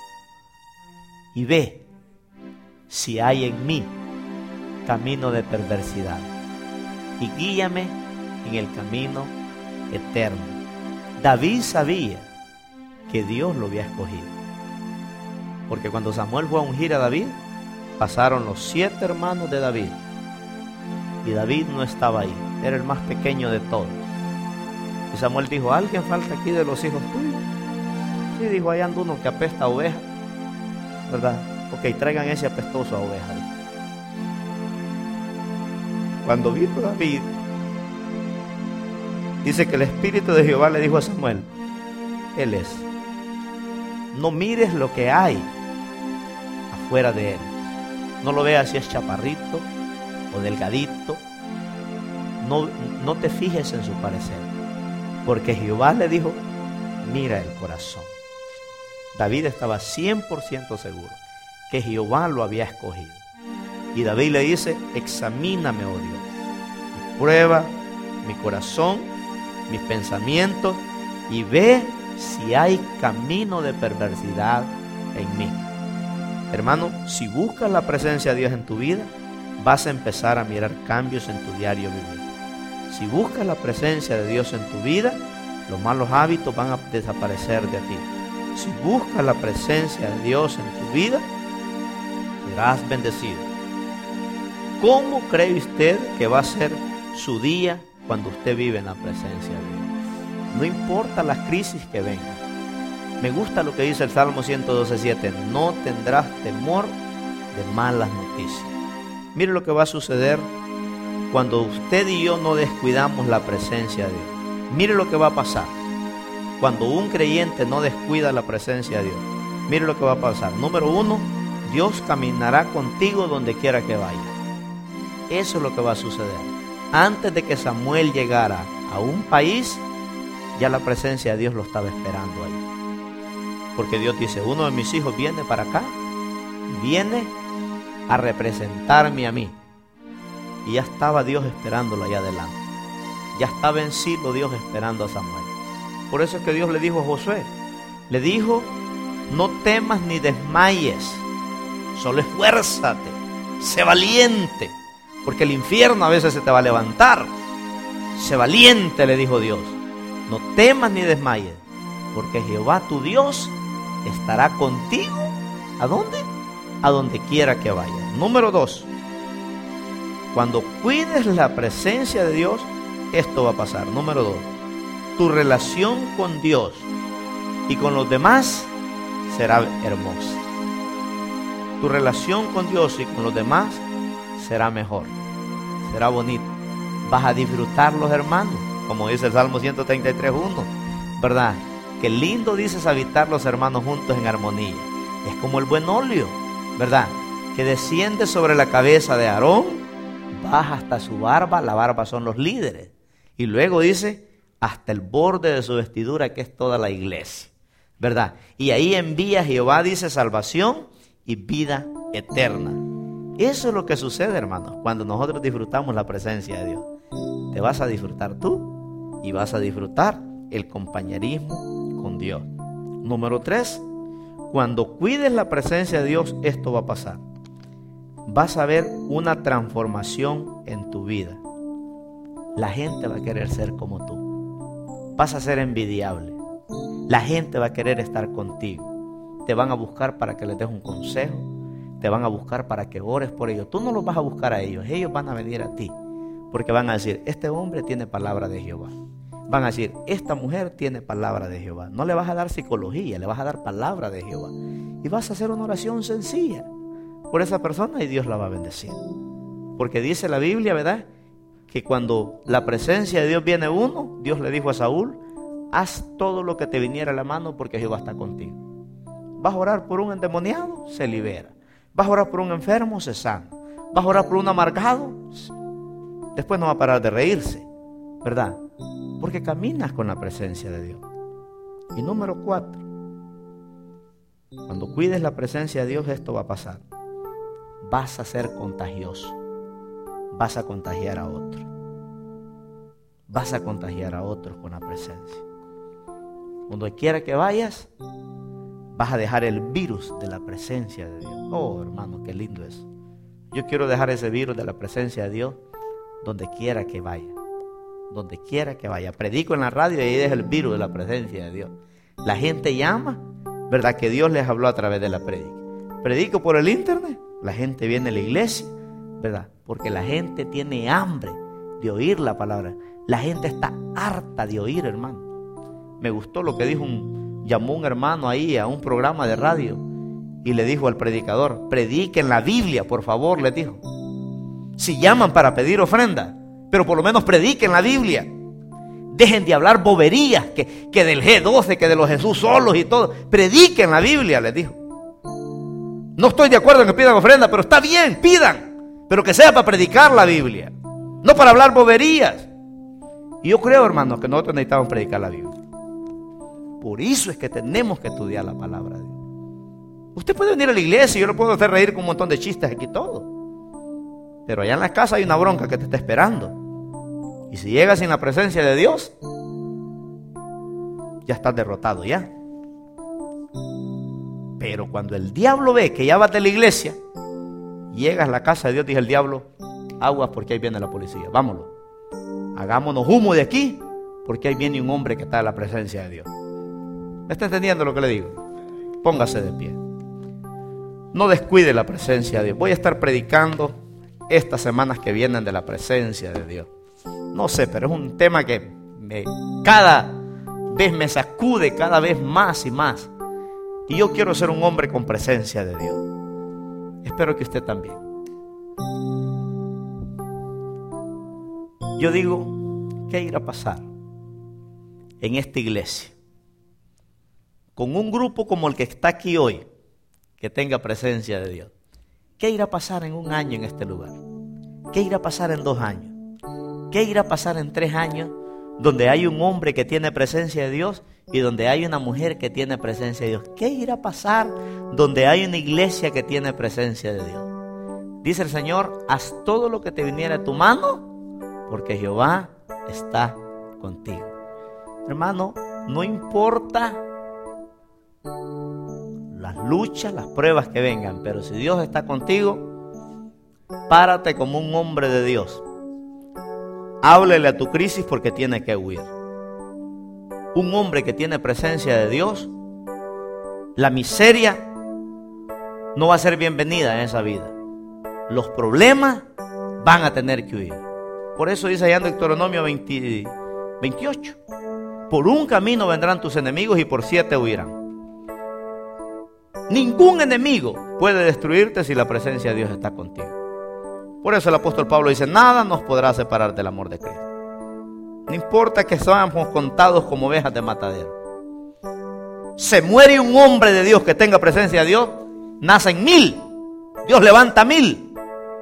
Y ve si hay en mí camino de perversidad, y guíame en el camino eterno. David sabía que Dios lo había escogido, porque cuando Samuel fue a ungir a David, pasaron los siete hermanos de David, y David no estaba ahí, era el más pequeño de todos. Y Samuel dijo: ¿alguien falta aquí de los hijos tuyos? Sí, dijo, ahí anda uno que apesta a oveja, ¿verdad? Ok, traigan ese apestoso a oveja. Cuando vino David, dice que el Espíritu de Jehová le dijo a Samuel: Él es. No mires lo que hay afuera de él. No lo veas si es chaparrito o delgadito. No, no te fijes en su parecer, porque Jehová le dijo: mira el corazón. David estaba cien por ciento seguro que Jehová lo había escogido. Y David le dice: examíname, oh Dios, y prueba mi corazón, mis pensamientos, y ve si hay camino de perversidad en mí. Hermano, si buscas la presencia de Dios en tu vida, vas a empezar a mirar cambios en tu diario vivir. Si buscas la presencia de Dios en tu vida, los malos hábitos van a desaparecer de ti. Si buscas la presencia de Dios en tu vida, serás bendecido. ¿Cómo cree usted que va a ser su día cuando usted vive en la presencia de Dios? No importa las crisis que vengan. Me gusta lo que dice el Salmo ciento doce, siete. No tendrás temor de malas noticias. Mire lo que va a suceder cuando usted y yo no descuidamos la presencia de Dios. Mire lo que va a pasar cuando un creyente no descuida la presencia de Dios. Mire lo que va a pasar. Número uno, Dios caminará contigo donde quiera que vayas. Eso es lo que va a suceder. Antes de que Samuel llegara a un país, ya la presencia de Dios lo estaba esperando ahí. Porque Dios dice: uno de mis hijos viene para acá, viene a representarme a mí. Y ya estaba Dios esperándolo allá adelante. Ya estaba en Silo Dios esperando a Samuel. Por eso es que Dios le dijo a Josué, le dijo: no temas ni desmayes, solo esfuérzate, sé valiente, porque el infierno a veces se te va a levantar. Sé valiente, le dijo Dios, no temas ni desmayes, porque Jehová tu Dios estará contigo. ¿A dónde? A donde quiera que vayas. Número dos, cuando cuides la presencia de Dios, esto va a pasar. Número dos, tu relación con Dios y con los demás será hermosa. Tu relación con Dios y con los demás será mejor, será bonito. Vas a disfrutar los hermanos, como dice el Salmo ciento treinta y tres, uno, ¿verdad? Qué lindo dices habitar los hermanos juntos en armonía. Es como el buen óleo, ¿verdad?, que desciende sobre la cabeza de Aarón, baja hasta su barba. La barba son los líderes. Y luego dice, hasta el borde de su vestidura, que es toda la iglesia, ¿verdad? Y ahí envía Jehová, dice, salvación y vida eterna. Eso es lo que sucede, hermanos, cuando nosotros disfrutamos la presencia de Dios. Te vas a disfrutar tú y vas a disfrutar el compañerismo con Dios. Número tres, cuando cuides la presencia de Dios, esto va a pasar. Vas a ver una transformación en tu vida. La gente va a querer ser como tú. Vas a ser envidiable. La gente va a querer estar contigo. Te van a buscar para que les des un consejo. Te van a buscar para que ores por ellos. Tú no los vas a buscar a ellos. Ellos van a venir a ti. Porque van a decir, este hombre tiene palabra de Jehová. Van a decir, esta mujer tiene palabra de Jehová. No le vas a dar psicología, le vas a dar palabra de Jehová. Y vas a hacer una oración sencilla por esa persona y Dios la va a bendecir. Porque dice la Biblia, ¿verdad?, que cuando la presencia de Dios viene uno, Dios le dijo a Saúl, haz todo lo que te viniera a la mano porque Jehová está contigo. Vas a orar por un endemoniado, se libera. Vas a orar por un enfermo, se sana. Vas a orar por un amargado, después no va a parar de reírse, ¿verdad? Porque caminas con la presencia de Dios. Y número cuatro, cuando cuides la presencia de Dios, esto va a pasar. Vas a ser contagioso. Vas a contagiar a otros. Vas a contagiar a otros con la presencia. Donde quiera que vayas, vas a dejar el virus de la presencia de Dios. Oh, hermano, qué lindo es. Yo quiero dejar ese virus de la presencia de Dios donde quiera que vaya. Donde quiera que vaya. Predico en la radio y ahí deja el virus de la presencia de Dios. La gente llama, ¿verdad?, que Dios les habló a través de la prédica. Predico por el internet, la gente viene a la iglesia, ¿verdad? Porque la gente tiene hambre de oír la palabra. La gente está harta de oír, hermano. Me gustó lo que dijo un, llamó un hermano ahí a un programa de radio y le dijo al predicador, prediquen la Biblia, por favor, le dijo. Si llaman para pedir ofrenda, pero por lo menos prediquen la Biblia. Dejen de hablar boberías, que, que del G doce, que de los Jesús solos y todo. Prediquen la Biblia, les dijo. No estoy de acuerdo en que pidan ofrenda, pero está bien, pidan. Pero que sea para predicar la Biblia, no para hablar boberías. Y yo creo, hermanos, que nosotros necesitamos predicar la Biblia. Por eso es que tenemos que estudiar la palabra de Dios. Usted puede venir a la iglesia y yo lo puedo hacer reír con un montón de chistes aquí todo. Pero allá en la casa hay una bronca que te está esperando. Y si llegas sin la presencia de Dios, ya estás derrotado ya. Pero cuando el diablo ve que ya vas de la iglesia, llegas a la casa de Dios, dice el diablo, aguas porque ahí viene la policía, vámonos. Hagámonos humo de aquí, porque ahí viene un hombre que está en la presencia de Dios. ¿Me está entendiendo lo que le digo? Póngase de pie. No descuide la presencia de Dios. Voy a estar predicando estas semanas que vienen de la presencia de Dios. No sé, pero es un tema que me, cada vez me sacude cada vez más y más. Y yo quiero ser un hombre con presencia de Dios. Espero que usted también. Yo digo, ¿qué irá a pasar en esta iglesia con un grupo como el que está aquí hoy, que tenga presencia de Dios? ¿Qué irá a pasar en un año en este lugar? ¿Qué irá a pasar en dos años? ¿Qué irá a pasar en tres años donde hay un hombre que tiene presencia de Dios y donde hay una mujer que tiene presencia de Dios? ¿Qué irá a pasar donde hay una iglesia que tiene presencia de Dios? Dice el Señor, haz todo lo que te viniera a tu mano, porque Jehová está contigo. Hermano, no importa las luchas, las pruebas que vengan, pero si Dios está contigo, párate como un hombre de Dios. Háblele a tu crisis porque tiene que huir. Un hombre que tiene presencia de Dios, la miseria no va a ser bienvenida en esa vida. Los problemas van a tener que huir. Por eso dice allá en Deuteronomio veinte, veintiocho, por un camino vendrán tus enemigos y por siete huirán. Ningún enemigo puede destruirte si la presencia de Dios está contigo. Por eso el apóstol Pablo dice, nada nos podrá separar del amor de Cristo. No importa que seamos contados como ovejas de matadero. Se muere un hombre de Dios que tenga presencia de Dios, nacen mil. Dios levanta mil.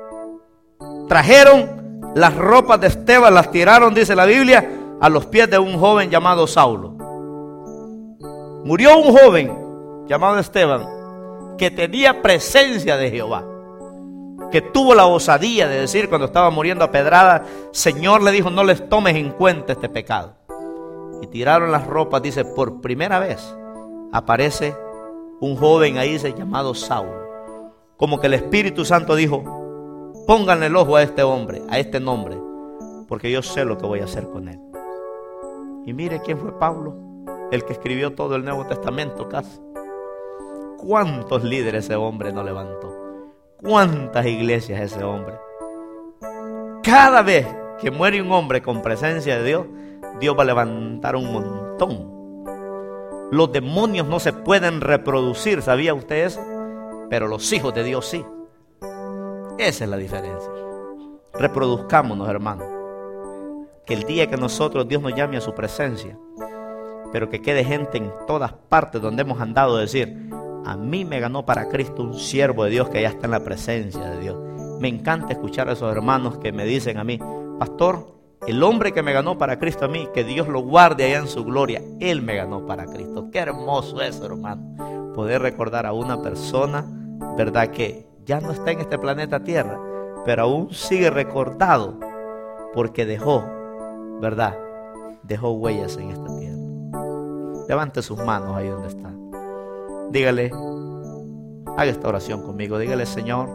Trajeron las ropas de Esteban, las tiraron, dice la Biblia, a los pies de un joven llamado Saulo. Murió un joven llamado Esteban que tenía presencia de Jehová, que tuvo la osadía de decir cuando estaba muriendo a pedrada, Señor, le dijo, no les tomes en cuenta este pecado. Y tiraron las ropas, dice, por primera vez aparece un joven ahí, dice, llamado Saulo. Como que el Espíritu Santo dijo, pónganle el ojo a este hombre, a este nombre, porque yo sé lo que voy a hacer con él. Y mire quién fue Pablo, el que escribió todo el Nuevo Testamento casi. ¿Cuántos líderes ese hombre no levantó? ¿Cuántas iglesias ese hombre? Cada vez que muere un hombre con presencia de Dios, Dios va a levantar un montón. Los demonios no se pueden reproducir, ¿sabía usted eso? Pero los hijos de Dios sí. Esa es la diferencia. Reproduzcámonos, hermanos. Que el día que nosotros, Dios nos llame a su presencia, pero que quede gente en todas partes donde hemos andado a decir: a mí me ganó para Cristo un siervo de Dios que ya está en la presencia de Dios. Me encanta escuchar a esos hermanos que me dicen a mí: pastor, el hombre que me ganó para Cristo a mí, que Dios lo guarde allá en su gloria, él me ganó para Cristo. Qué hermoso es, hermano, poder recordar a una persona, verdad, que ya no está en este planeta Tierra, pero aún sigue recordado porque dejó, verdad, dejó huellas en esta tierra. Levante sus manos ahí donde está. Dígale, haga esta oración conmigo. Dígale: Señor,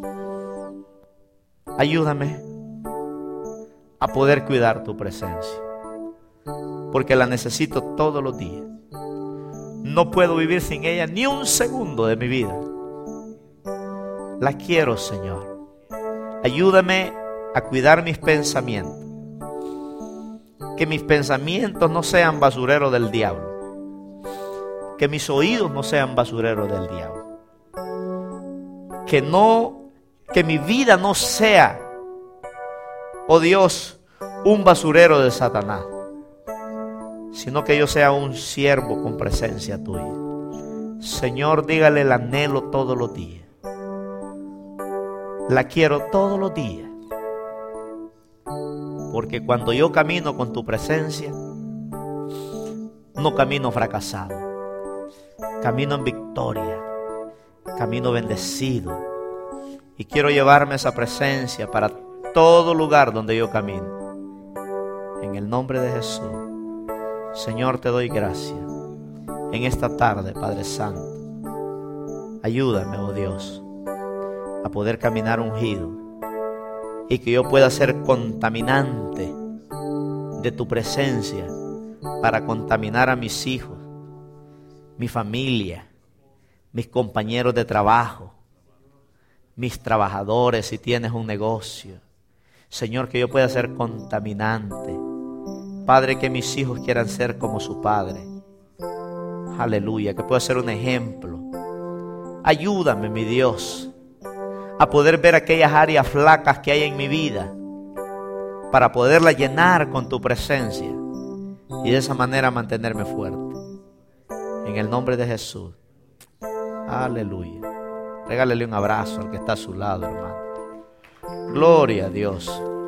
ayúdame a poder cuidar tu presencia, porque la necesito todos los días. No puedo vivir sin ella ni un segundo de mi vida. La quiero, Señor. Ayúdame a cuidar mis pensamientos. Que mis pensamientos no sean basureros del diablo. Que mis oídos no sean basureros del diablo. Que no, que mi vida no sea, oh Dios, un basurero de Satanás, sino que yo sea un siervo con presencia tuya. Señor, dígale el anhelo todos los días. La quiero todos los días. Porque cuando yo camino con tu presencia, no camino fracasado. Camino en victoria. Camino bendecido. Y quiero llevarme esa presencia para todo lugar donde yo camino. En el nombre de Jesús. Señor, te doy gracias. En esta tarde, Padre Santo, ayúdame, oh Dios, a poder caminar ungido y que yo pueda ser contaminante de tu presencia para contaminar a mis hijos, mi familia, mis compañeros de trabajo, mis trabajadores, si tienes un negocio. Señor, que yo pueda ser contaminante. Padre, que mis hijos quieran ser como su padre. Aleluya, que pueda ser un ejemplo. Ayúdame, mi Dios, a poder ver aquellas áreas flacas que hay en mi vida, para poderla llenar con tu presencia y de esa manera mantenerme fuerte. En el nombre de Jesús. Aleluya. Regálele un abrazo al que está a su lado, hermano. Gloria a Dios.